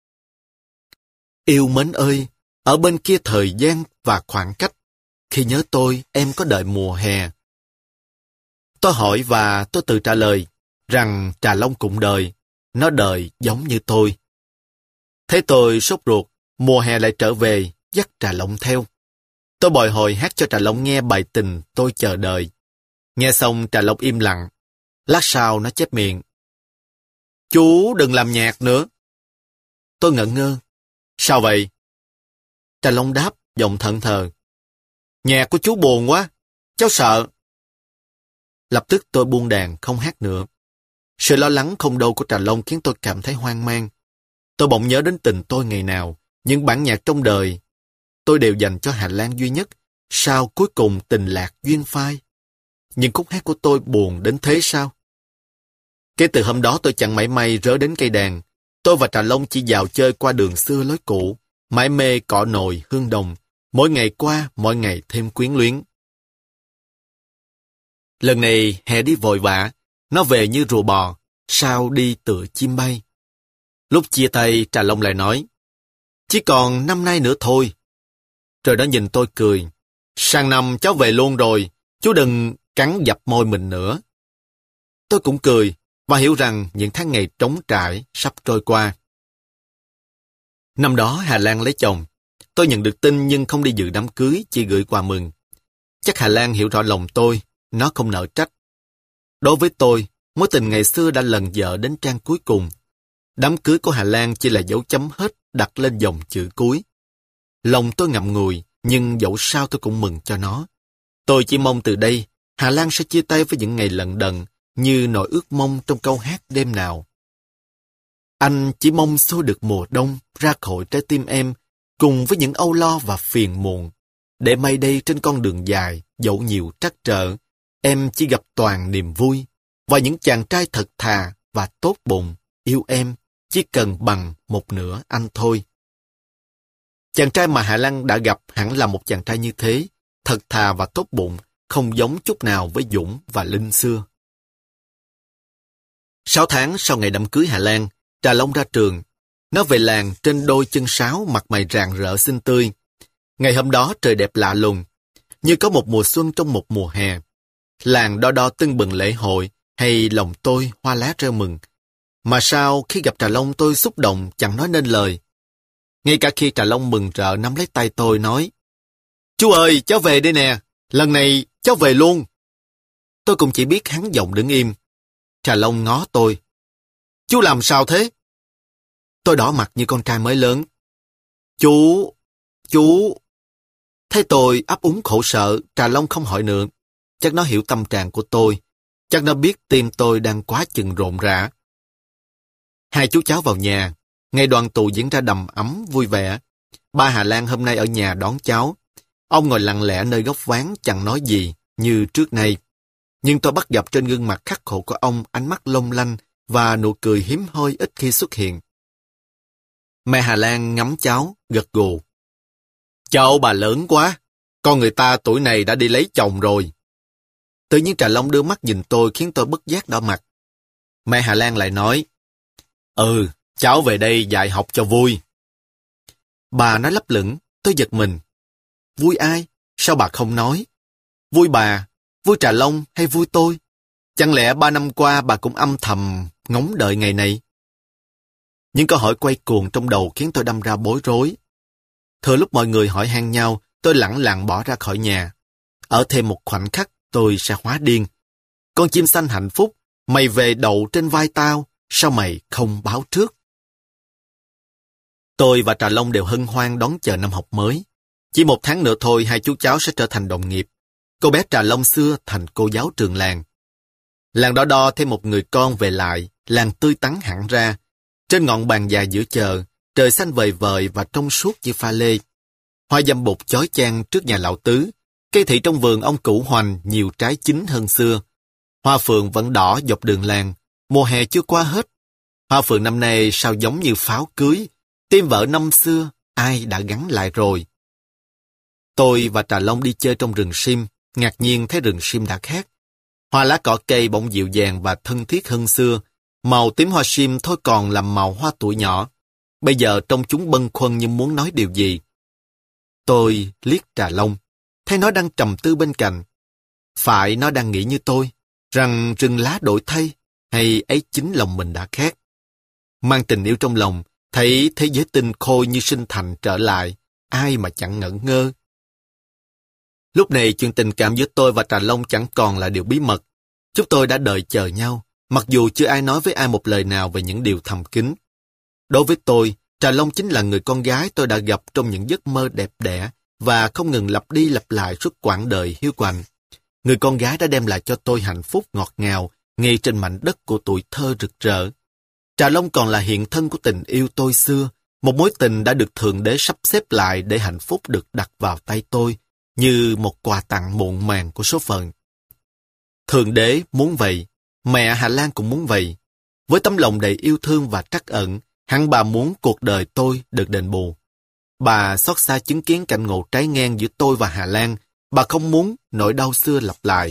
S1: Yêu mến ơi, ở bên kia thời gian và khoảng cách, khi nhớ tôi, em có đợi mùa hè. Tôi hỏi và tôi tự trả lời, rằng Trà Long cũng đợi, nó đợi giống như tôi. Thế tôi sốt ruột, mùa hè lại trở về, dắt Trà Long theo. Tôi bồi hồi hát cho Trà Long nghe bài tình tôi chờ đợi. Nghe xong Trà Long im lặng. Lát sau nó chép miệng. Chú đừng làm nhạc nữa. Tôi ngẩn ngơ. Sao vậy? Trà Long đáp, giọng thẫn thờ. Nhạc của chú buồn quá, cháu sợ. Lập tức tôi buông đàn, không hát nữa. Sự lo lắng không đâu của Trà Long khiến tôi cảm thấy hoang mang. Tôi bỗng nhớ đến tình tôi ngày nào, những bản nhạc trong đời tôi đều dành cho Hà Lan duy nhất, sao cuối cùng tình lạc duyên phai. Những khúc hát của tôi buồn đến thế sao? Kể từ hôm đó tôi chẳng mảy may rớ đến cây đàn. Tôi và Trà Long chỉ dạo chơi qua đường xưa lối cũ, mải mê cỏ nồi, hương đồng. Mỗi ngày qua, mỗi ngày thêm quyến luyến. Lần này hè đi vội vã, nó về như rùa bò, sao đi tựa chim bay. Lúc chia tay, Trà Long lại nói, chỉ còn năm nay nữa thôi. Rồi đó nhìn tôi cười, sang năm cháu về luôn rồi, chú đừng cắn dập môi mình nữa. Tôi cũng cười, và hiểu rằng những tháng ngày trống trải sắp trôi qua. Năm đó Hà Lan lấy chồng. Tôi nhận được tin nhưng không đi dự đám cưới, chỉ gửi quà mừng. Chắc Hà Lan hiểu rõ lòng tôi, nó không nỡ trách. Đối với tôi, mối tình ngày xưa đã lần dở đến trang cuối cùng. Đám cưới của Hà Lan chỉ là dấu chấm hết đặt lên dòng chữ cuối. Lòng tôi ngậm ngùi, nhưng dẫu sao tôi cũng mừng cho nó. Tôi chỉ mong từ đây, Hà Lan sẽ chia tay với những ngày lận đận, như nỗi ước mong trong câu hát đêm nào. Anh chỉ mong xua được mùa đông ra khỏi trái tim em, cùng với những âu lo và phiền muộn. Để may đây trên con đường dài, dẫu nhiều trắc trở, em chỉ gặp toàn niềm vui, và những chàng trai thật thà và tốt bụng, yêu em, chỉ cần bằng một nửa anh thôi. Chàng trai mà Hà Lan đã gặp hẳn là một chàng trai như thế, thật thà và tốt bụng, không giống chút nào với Dũng và Linh xưa. 6 tháng sau ngày đám cưới Hà Lan, Trà Long ra trường. Nó về làng trên đôi chân sáo, mặt mày rạng rỡ xinh tươi. Ngày hôm đó trời đẹp lạ lùng, như có một mùa xuân trong một mùa hè. Làng đo đo tưng bừng lễ hội, hay lòng tôi hoa lá reo mừng. Mà sao khi gặp Trà Long tôi xúc động chẳng nói nên lời. Ngay cả khi Trà Long mừng rỡ nắm lấy tay tôi nói: "Chú ơi, cháu về đây nè, lần này cháu về luôn." Tôi cũng chỉ biết hắn giọng đứng im. Trà Long ngó tôi: "Chú làm sao thế?" Tôi đỏ mặt như con trai mới lớn. Chú... Thấy tôi ấp úng khổ sở, Trà Long không hỏi nữa. Chắc nó hiểu tâm trạng của tôi. Chắc nó biết tim tôi đang quá chừng rộn rã. Hai chú cháu vào nhà. Ngày đoàn tụ diễn ra đầm ấm, vui vẻ. Ba Hà Lan hôm nay ở nhà đón cháu. Ông ngồi lặng lẽ nơi góc ván chẳng nói gì như trước nay. Nhưng tôi bắt gặp trên gương mặt khắc khổ của ông ánh mắt long lanh và nụ cười hiếm hoi ít khi xuất hiện. Mẹ Hà Lan ngắm cháu, gật gù. "Cháu bà lớn quá, con người ta tuổi này đã đi lấy chồng rồi." Tự nhiên Trà Long đưa mắt nhìn tôi khiến tôi bất giác đỏ mặt. Mẹ Hà Lan lại nói: "Cháu về đây dạy học cho vui." Bà nói lấp lửng, tôi giật mình. Vui ai? Sao bà không nói? Vui bà, vui Trà Long hay vui tôi? Chẳng lẽ 3 năm qua bà cũng âm thầm ngóng đợi ngày này? Những câu hỏi quay cuồng trong đầu khiến tôi đâm ra bối rối. Thừa lúc mọi người hỏi han nhau, tôi lẳng lặng bỏ ra khỏi nhà. Ở thêm một khoảnh khắc, tôi sẽ hóa điên. Con chim xanh hạnh phúc, mày về đậu trên vai tao, sao mày không báo trước? Tôi và Trà Long đều hân hoan đón chờ năm học mới. Chỉ 1 tháng nữa thôi, hai chú cháu sẽ trở thành đồng nghiệp. Cô bé Trà Long xưa thành cô giáo trường làng. Làng đo đo thêm một người con về lại, làng tươi tắn hẳn ra. Trên ngọn bàn dài giữa chợ, trời xanh vời vợi và trong suốt như pha lê. Hoa dâm bụt chói chang trước nhà lão tứ. Cây thị trong vườn ông Cửu Hoành nhiều trái chín hơn xưa. Hoa phượng vẫn đỏ dọc đường làng. Mùa hè chưa qua hết. Hoa phượng năm nay sao giống như pháo cưới. Tim vợ năm xưa, ai đã gắn lại rồi. Tôi và Trà Long đi chơi trong rừng sim, ngạc nhiên thấy rừng sim đã khác. Hoa lá cỏ cây bỗng dịu dàng và thân thiết hơn xưa. Màu tím hoa sim thôi còn làm màu hoa tuổi nhỏ. Bây giờ trông chúng bâng khuâng như muốn nói điều gì. Tôi liếc Trà Long, thấy nó đang trầm tư bên cạnh. Phải nó đang nghĩ như tôi, rằng rừng lá đổi thay, hay ấy chính lòng mình đã khác. Mang tình yêu trong lòng, thấy thế giới tinh khôi như sinh thành trở lại, ai mà chẳng ngẩn ngơ. Lúc này chuyện tình cảm giữa tôi và Trà Long chẳng còn là điều bí mật. Chúng tôi đã đợi chờ nhau, mặc dù chưa ai nói với ai một lời nào về những điều thầm kín. Đối với tôi, Trà Long chính là người con gái tôi đã gặp trong những giấc mơ đẹp đẽ và không ngừng lặp đi lặp lại suốt quãng đời hiu quạnh. Người con gái đã đem lại cho tôi hạnh phúc ngọt ngào ngay trên mảnh đất của tuổi thơ rực rỡ. Trà Long còn là hiện thân của tình yêu tôi xưa, một mối tình đã được Thượng Đế sắp xếp lại để hạnh phúc được đặt vào tay tôi, như một quà tặng muộn màng của số phận. Thượng Đế muốn vậy, mẹ Hà Lan cũng muốn vậy. Với tấm lòng đầy yêu thương và trắc ẩn, hẳn bà muốn cuộc đời tôi được đền bù. Bà xót xa chứng kiến cảnh ngộ trái ngang giữa tôi và Hà Lan, bà không muốn nỗi đau xưa lặp lại.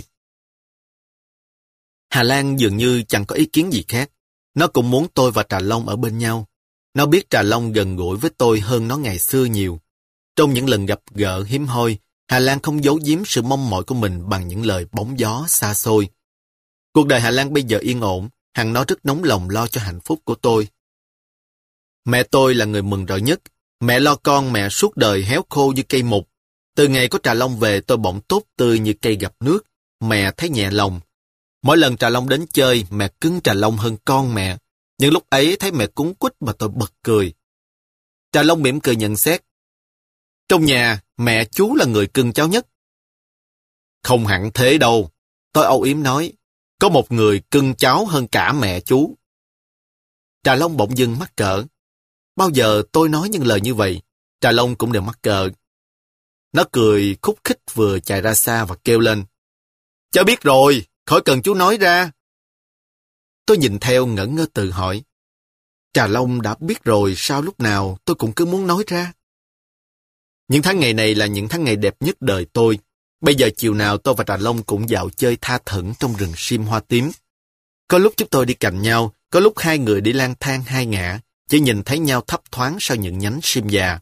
S1: Hà Lan dường như chẳng có ý kiến gì khác. Nó cũng muốn tôi và Trà Long ở bên nhau. Nó biết Trà Long gần gũi với tôi hơn nó ngày xưa nhiều. Trong những lần gặp gỡ hiếm hoi, Hà Lan không giấu giếm sự mong mỏi của mình bằng những lời bóng gió xa xôi. Cuộc đời Hà Lan bây giờ yên ổn, hẳn nó rất nóng lòng lo cho hạnh phúc của tôi. Mẹ tôi là người mừng rỡ nhất. Mẹ lo con mẹ suốt đời héo khô như cây mục. Từ ngày có Trà Long về tôi bỗng tốt tươi như cây gặp nước. Mẹ thấy nhẹ lòng. Mỗi lần Trà Long đến chơi, mẹ cưng Trà Long hơn con mẹ. Nhưng lúc ấy thấy mẹ cuống quýt mà tôi bật cười. Trà Long mỉm cười nhận xét. Trong nhà, mẹ chú là người cưng cháu nhất. Không hẳn thế đâu. Tôi âu yếm nói. Có một người cưng cháu hơn cả mẹ chú. Trà Long bỗng dưng mắc cỡ. Bao giờ tôi nói những lời như vậy, Trà Long cũng đều mắc cỡ. Nó cười khúc khích vừa chạy ra xa và kêu lên. Cháu biết rồi, khỏi cần chú nói ra. Tôi nhìn theo ngẩn ngơ tự hỏi. Trà Long đã biết rồi sao lúc nào tôi cũng cứ muốn nói ra. Những tháng ngày này là những tháng ngày đẹp nhất đời tôi. Bây giờ chiều nào tôi và Trà Long cũng dạo chơi tha thẩn trong rừng sim hoa tím. Có lúc chúng tôi đi cạnh nhau, có lúc hai người đi lang thang hai ngả, chỉ nhìn thấy nhau thấp thoáng sau những nhánh sim già.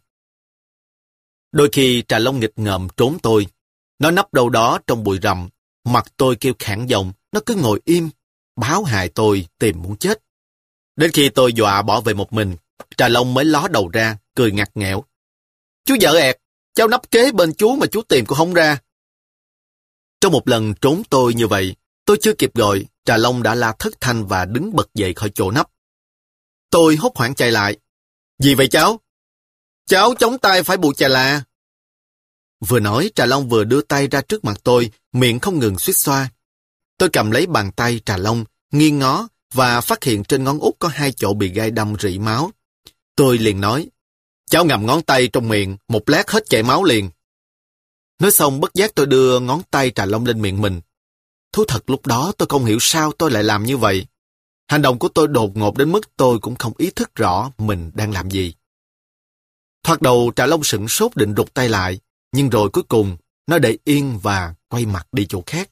S1: Đôi khi Trà Long nghịch ngợm trốn tôi. Nó nấp đâu đó trong bụi rậm, mặt tôi kêu khản giọng, nó cứ ngồi im, báo hại tôi tìm muốn chết. Đến khi tôi dọa bỏ về một mình, Trà Long mới ló đầu ra, cười ngặt nghẽo. Chú vợ ẹt, cháu nấp kế bên chú mà chú tìm cũng không ra. Trong một lần trốn tôi như vậy, tôi chưa kịp gọi, Trà Long đã la thất thanh và đứng bật dậy khỏi chỗ nấp. Tôi hốt hoảng chạy lại. Gì vậy cháu? Cháu chống tay phải bụ chà là. Vừa nói, Trà Long vừa đưa tay ra trước mặt tôi, miệng không ngừng suýt xoa. Tôi cầm lấy bàn tay Trà Long, nghiêng ngó và phát hiện trên ngón út có hai chỗ bị gai đâm rỉ máu. Tôi liền nói, cháu ngậm ngón tay trong miệng, một lát hết chảy máu liền. Nói xong bất giác tôi đưa ngón tay Trà Long lên miệng mình. Thú thật lúc đó tôi không hiểu sao tôi lại làm như vậy. Hành động của tôi đột ngột đến mức tôi cũng không ý thức rõ mình đang làm gì. Thoạt đầu Trà Long sửng sốt định rụt tay lại, nhưng rồi cuối cùng nó để yên và quay mặt đi chỗ khác.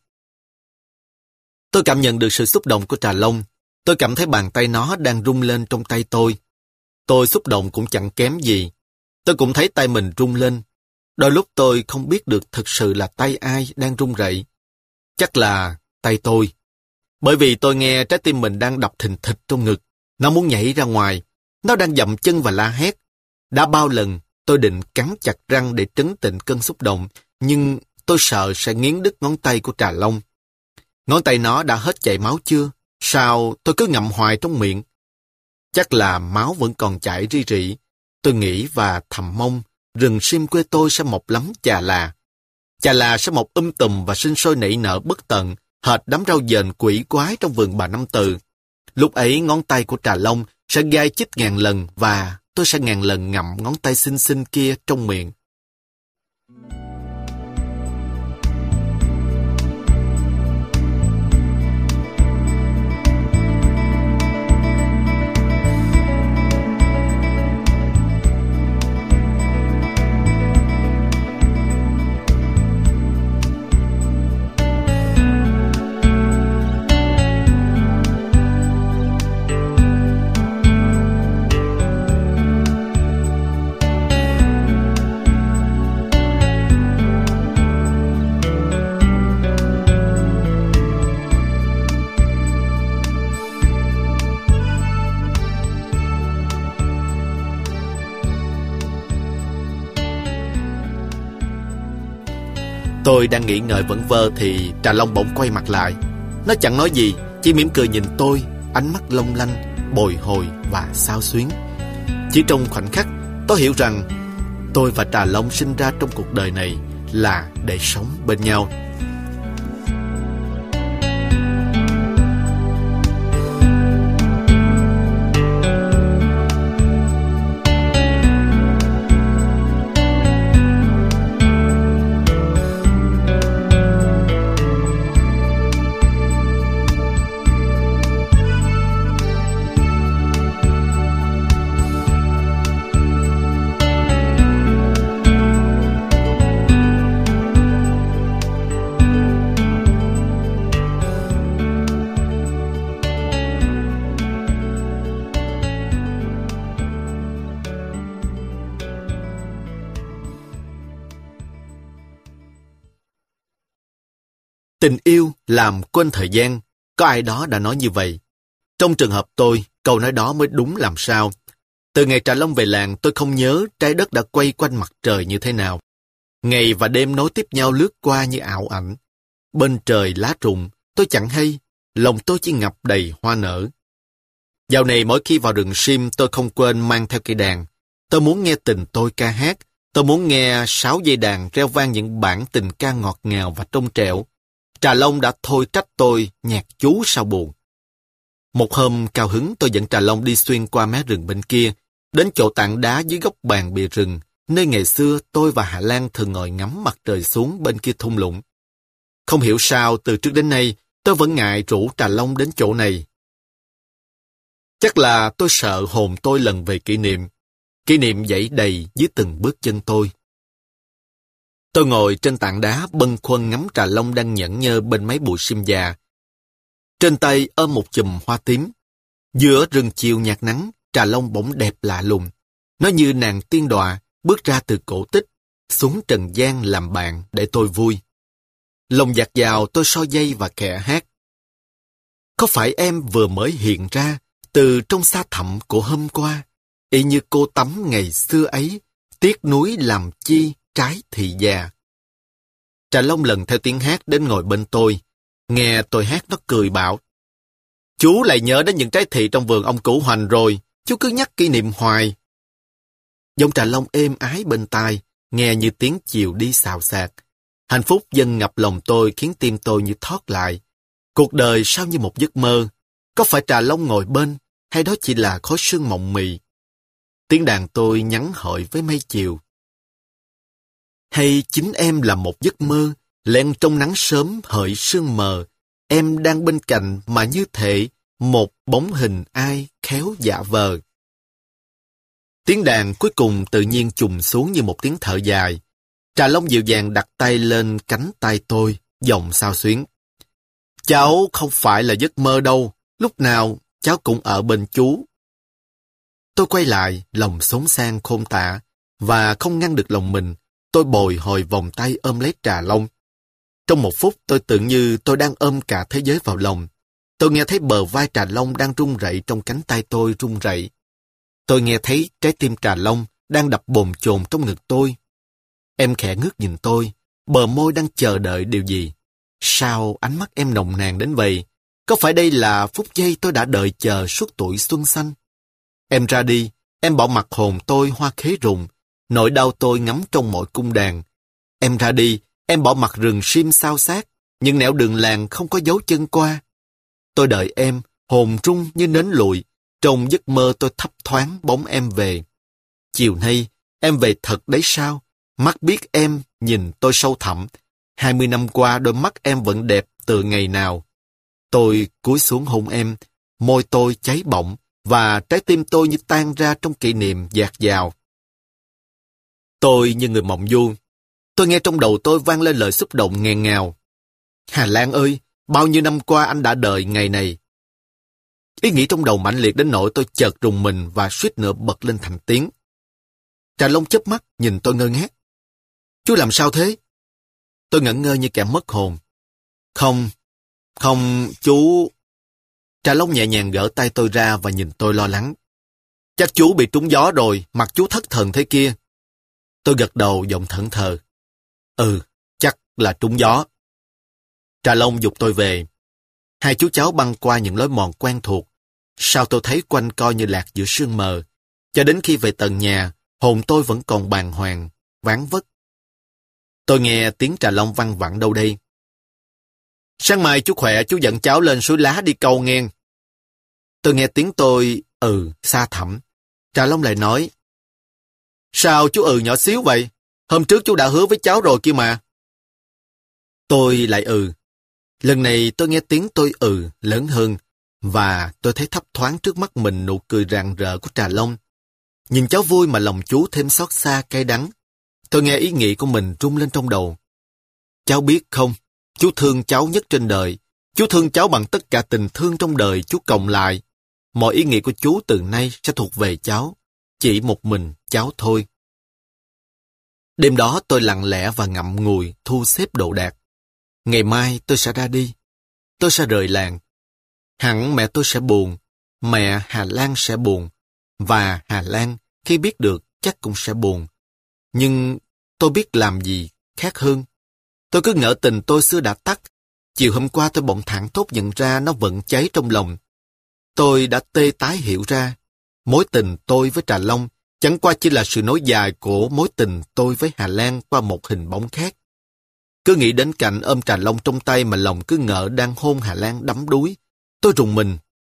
S1: Tôi cảm nhận được sự xúc động của Trà Long. Tôi cảm thấy bàn tay nó đang rung lên trong tay tôi. Tôi xúc động cũng chẳng kém gì. Tôi cũng thấy tay mình rung lên. Đôi lúc tôi không biết được thực sự là tay ai đang rung rẩy. Chắc là tay tôi. Bởi vì tôi nghe trái tim mình đang đập thình thịch trong ngực. Nó muốn nhảy ra ngoài. Nó đang dậm chân và la hét. Đã bao lần tôi định cắn chặt răng để trấn tĩnh cơn xúc động, nhưng tôi sợ sẽ nghiến đứt ngón tay của Trà Long. Ngón tay nó đã hết chảy máu chưa? Sao tôi cứ ngậm hoài trong miệng? Chắc là máu vẫn còn chảy ri rỉ. Tôi nghĩ và thầm mong rừng sim quê tôi sẽ mọc lắm chà là. Chà là sẽ mọc tùm và sinh sôi nảy nở bất tận, hệt đám rau dền quỷ quái trong vườn bà Năm Từ. Lúc ấy ngón tay của Trà Long sẽ gai chích ngàn lần và tôi sẽ ngàn lần ngậm ngón tay xinh xinh kia trong miệng. Tôi đang nghĩ ngợi vẩn vơ thì Trà Long bỗng quay mặt lại. Nó chẳng nói gì, chỉ mỉm cười nhìn tôi, ánh mắt long lanh, bồi hồi và xao xuyến. Chỉ trong khoảnh khắc, tôi hiểu rằng tôi và Trà Long sinh ra trong cuộc đời này là để sống bên nhau. Tình yêu làm quên thời gian, có ai đó đã nói như vậy. Trong trường hợp tôi, câu nói đó mới đúng làm sao. Từ ngày Trà Long về làng, tôi không nhớ trái đất đã quay quanh mặt trời như thế nào. Ngày và đêm nối tiếp nhau lướt qua như ảo ảnh. Bên trời lá rụng, tôi chẳng hay, lòng tôi chỉ ngập đầy hoa nở. Dạo này mỗi khi vào rừng sim tôi không quên mang theo cây đàn. Tôi muốn nghe tình tôi ca hát, tôi muốn nghe 6 dây đàn reo vang những bản tình ca ngọt ngào và trong trẻo. Trà Long đã thôi trách tôi nhạc chú sao buồn. Một hôm cao hứng tôi dẫn Trà Long đi xuyên qua mé rừng bên kia, đến chỗ tảng đá dưới gốc bàn bìa rừng, nơi ngày xưa tôi và Hà Lan thường ngồi ngắm mặt trời xuống bên kia thung lũng. Không hiểu sao từ trước đến nay tôi vẫn ngại rủ Trà Long đến chỗ này. Chắc là tôi sợ hồn tôi lần về kỷ niệm dãy đầy dưới từng bước chân tôi. Tôi ngồi trên tảng đá bâng khuâng ngắm Trà Long đang nhẫn nhơ bên mấy bụi sim già. Trên tay ôm một chùm hoa tím. Giữa rừng chiều nhạt nắng, Trà Long bỗng đẹp lạ lùng. Nó như nàng tiên đọa bước ra từ cổ tích, xuống trần gian làm bạn để tôi vui. Lòng dạt dào tôi so dây và khẽ hát. Có phải em vừa mới hiện ra từ trong xa thẳm của hôm qua, y như cô tắm ngày xưa ấy, tiếc nuối làm chi trái thì già. Trà Long lần theo tiếng hát đến ngồi bên tôi. Nghe tôi hát nó cười bảo. Chú lại nhớ đến những trái thị trong vườn ông Cửu Hoành rồi, chú cứ nhắc kỷ niệm hoài. Giọng Trà Long êm ái bên tai, nghe như tiếng chiều đi xào xạc. Hạnh phúc dâng ngập lòng tôi khiến tim tôi như thoát lại. Cuộc đời sao như một giấc mơ, có phải Trà Long ngồi bên, hay đó chỉ là khói sương mộng mị? Tiếng đàn tôi nhắn hỏi với mây chiều. Hay chính em là một giấc mơ, len trong nắng sớm hợi sương mờ, em đang bên cạnh mà như thể một bóng hình ai khéo giả vờ. Tiếng đàn cuối cùng tự nhiên trùng xuống như một tiếng thở dài. Trà Long dịu dàng đặt tay lên cánh tay tôi, giọng xao xuyến. Cháu không phải là giấc mơ đâu, lúc nào cháu cũng ở bên chú. Tôi quay lại, lòng xốn sang khôn tả, và không ngăn được lòng mình, tôi bồi hồi vòng tay ôm lấy Trà Long. Trong một phút tôi tưởng như tôi đang ôm cả thế giới vào lòng. Tôi nghe thấy bờ vai Trà Long đang run rẩy trong cánh tay tôi run rẩy. Tôi nghe thấy trái tim Trà Long đang đập bồn chồn trong ngực tôi. Em khẽ ngước nhìn tôi, bờ môi đang chờ đợi điều gì. Sao ánh mắt em nồng nàn đến vậy? Có phải đây là phút giây tôi đã đợi chờ suốt tuổi xuân xanh? Em ra đi, em bỏ mặc hồn tôi hoa khế rụng, nỗi đau tôi ngắm trong mỗi cung đàn. Em ra đi, em bỏ mặc rừng sim xao xát, những nẻo đường làng không có dấu chân qua. Tôi đợi em, hồn rung như nến lụi, trong giấc mơ tôi thấp thoáng bóng em về. Chiều nay, em về thật đấy sao? Mắt biết em, nhìn tôi sâu thẳm. 20 năm qua đôi mắt em vẫn đẹp từ ngày nào. Tôi cúi xuống hôn em, môi tôi cháy bỏng, và trái tim tôi như tan ra trong kỷ niệm dạt dào. Tôi như người mộng du. Tôi nghe trong đầu tôi vang lên lời xúc động nghẹn ngào. Hà Lan ơi, bao nhiêu năm qua anh đã đợi ngày này. Ý nghĩ trong đầu mãnh liệt đến nỗi tôi chợt rùng mình và suýt nữa bật lên thành tiếng. Trà Long chớp mắt nhìn tôi ngơ ngác. Chú làm sao thế? Tôi ngẩn ngơ như kẻ mất hồn. Không, chú... Trà Long nhẹ nhàng gỡ tay tôi ra và nhìn tôi lo lắng. Chắc chú bị trúng gió rồi, mặt chú thất thần thế kia. Tôi gật đầu giọng thẫn thờ. Chắc là trúng gió. Trà Long giục tôi về. Hai chú cháu băng qua những lối mòn quen thuộc. Sao tôi thấy quanh co như lạc giữa sương mờ. Cho đến khi về tận nhà, hồn tôi vẫn còn bàng hoàng, ván vất. Tôi nghe tiếng Trà Long văng vẳng đâu đây. Sáng mai chú khỏe, chú dẫn cháu lên suối Lá đi câu nghe. Tôi nghe tiếng tôi xa thẳm. Trà Long lại nói. Sao chú nhỏ xíu vậy? Hôm trước chú đã hứa với cháu rồi kia mà. Tôi lại Lần này tôi nghe tiếng tôi lớn hơn, và tôi thấy thấp thoáng trước mắt mình nụ cười rạng rỡ của Trà Long. Nhìn cháu vui mà lòng chú thêm xót xa cay đắng. Tôi nghe ý nghĩ của mình rung lên trong đầu. Cháu biết không, chú thương cháu nhất trên đời. Chú thương cháu bằng tất cả tình thương trong đời chú cộng lại. Mọi ý nghĩ của chú từ nay sẽ thuộc về cháu. Chỉ một mình cháu thôi. Đêm đó tôi lặng lẽ và ngậm ngùi thu xếp đồ đạc. Ngày mai tôi sẽ ra đi. Tôi sẽ rời làng. Hẳn mẹ tôi sẽ buồn. Mẹ Hà Lan sẽ buồn. Và Hà Lan khi biết được chắc cũng sẽ buồn. Nhưng tôi biết làm gì khác hơn. Tôi cứ ngỡ tình tôi xưa đã tắt. Chiều hôm qua tôi bỗng thẳng thốt nhận ra nó vẫn cháy trong lòng. Tôi đã tê tái hiểu ra. Mối tình tôi với Trà Long chẳng qua chỉ là sự nối dài của mối tình tôi với Hà Lan qua một hình bóng khác. Cứ nghĩ đến cảnh ôm Trà Long trong tay mà lòng cứ ngỡ đang hôn Hà Lan đắm đuối. Tôi rùng mình.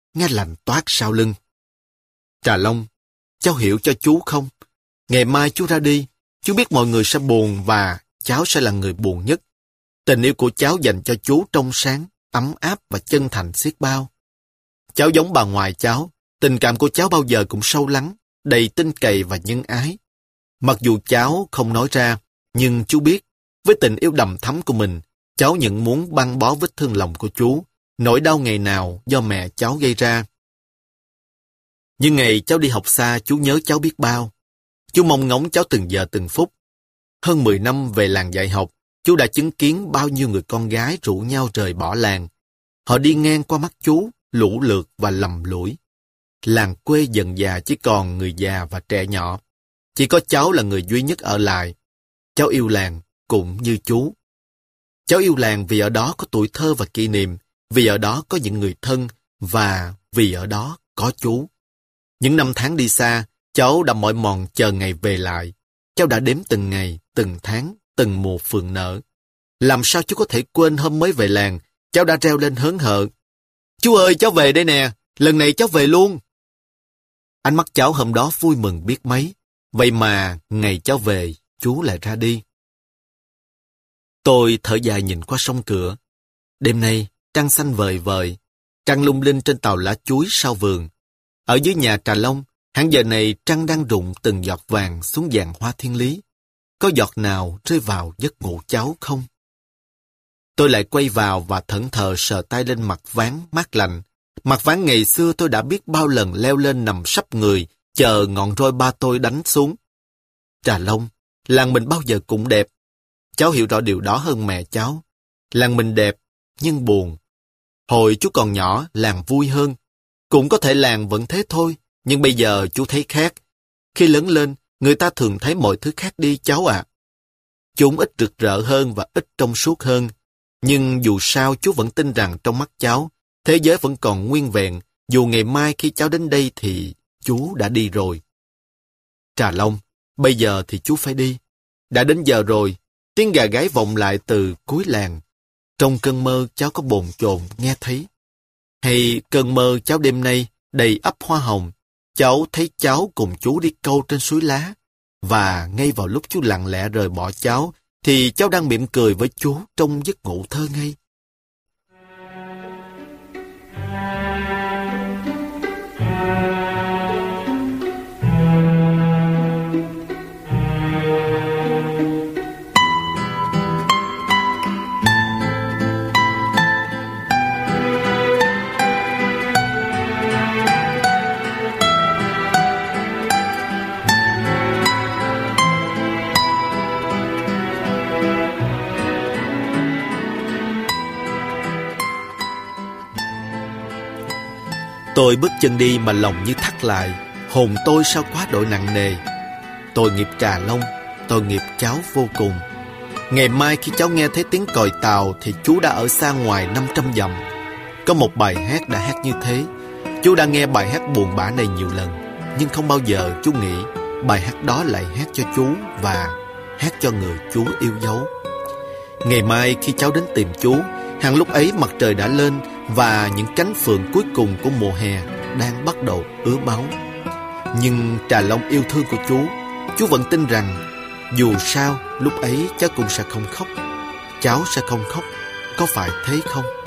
S1: nghe lạnh toát sau lưng. Trà Long, cháu hiểu cho chú không? Ngày mai chú ra đi, chú biết mọi người sẽ buồn và cháu sẽ là người buồn nhất. Tình yêu của cháu dành cho chú trong sáng, ấm áp và chân thành xiết bao. Cháu giống bà ngoại cháu, tình cảm của cháu bao giờ cũng sâu lắng, đầy tin cậy và nhân ái. Mặc dù cháu không nói ra, nhưng chú biết, với tình yêu đầm thắm của mình, cháu nhận muốn băng bó vết thương lòng của chú, nỗi đau ngày nào do mẹ cháu gây ra. Nhưng ngày cháu đi học xa, chú nhớ cháu biết bao. Chú mong ngóng cháu từng giờ từng phút. Hơn 10 năm về làng dạy học, chú đã chứng kiến bao nhiêu người con gái rủ nhau rời bỏ làng. Họ đi ngang qua mắt chú, lũ lượt và lầm lũi. Làng quê dần già chỉ còn người già và trẻ nhỏ. Chỉ có cháu là người duy nhất ở lại. Cháu yêu làng cũng như chú. Cháu yêu làng vì ở đó có tuổi thơ và kỷ niệm, vì ở đó có những người thân và vì ở đó có chú. Những năm tháng đi xa, cháu đã mỏi mòn chờ ngày về lại. Cháu đã đếm từng ngày, từng tháng, từng mùa phượng nở. Làm sao chú có thể quên hôm mới về làng, cháu đã reo lên hớn hở. Chú ơi, cháu về đây nè, lần này cháu về luôn. Ánh mắt cháu hôm đó vui mừng biết mấy. Vậy mà, ngày cháu về, chú lại ra đi. Tôi thở dài nhìn qua sông Cửa. Đêm nay, trăng xanh vời vời, trăng lung linh trên tàu lá chuối sau vườn. Ở dưới nhà Trà Long, hẳn giờ này trăng đang rụng từng giọt vàng xuống giàn hoa thiên lý. Có giọt nào rơi vào giấc ngủ cháu không? Tôi lại quay vào và thẫn thờ sờ tay lên mặt ván mát lạnh. Mặt ván ngày xưa tôi đã biết bao lần leo lên nằm sấp người, chờ ngọn roi ba tôi đánh xuống. Trà Long, làng mình bao giờ cũng đẹp. Cháu hiểu rõ điều đó hơn mẹ cháu. Làng mình đẹp, nhưng buồn. Hồi chú còn nhỏ, làng vui hơn. Cũng có thể làng vẫn thế thôi, nhưng bây giờ chú thấy khác. Khi lớn lên, người ta thường thấy mọi thứ khác đi cháu ạ. Chúng ít rực rỡ hơn và ít trong suốt hơn. Nhưng dù sao chú vẫn tin rằng trong mắt cháu, thế giới vẫn còn nguyên vẹn, dù ngày mai khi cháu đến đây thì chú đã đi rồi. Trà Long, bây giờ thì chú phải đi. Đã đến giờ rồi, tiếng gà gáy vọng lại từ cuối làng. Trong cơn mơ cháu có bồn chồn nghe thấy. Hay cơn mơ cháu đêm nay đầy ắp hoa hồng, cháu thấy cháu cùng chú đi câu trên suối lá. Và ngay vào lúc chú lặng lẽ rời bỏ cháu, thì cháu đang mỉm cười với chú trong giấc ngủ thơ ngây. Tôi bước chân đi mà lòng như thắt lại, hồn tôi sao quá đội nặng nề. Tội nghiệp Trà Long, tội nghiệp cháu vô cùng. Ngày mai khi cháu nghe thấy tiếng còi tàu thì chú đã ở xa ngoài 500 dặm. Có một bài hát đã hát như thế. Chú đã nghe bài hát buồn bã này nhiều lần, nhưng không bao giờ chú nghĩ bài hát đó lại hát cho chú và hát cho người chú yêu dấu. Ngày mai khi cháu đến tìm chú, hẳn lúc ấy mặt trời đã lên và những cánh phượng cuối cùng của mùa hè đang bắt đầu ứa máu. Nhưng Trà Long yêu thương của chú vẫn tin rằng dù sao lúc ấy cháu cũng sẽ không khóc. Cháu sẽ không khóc, có phải thế không?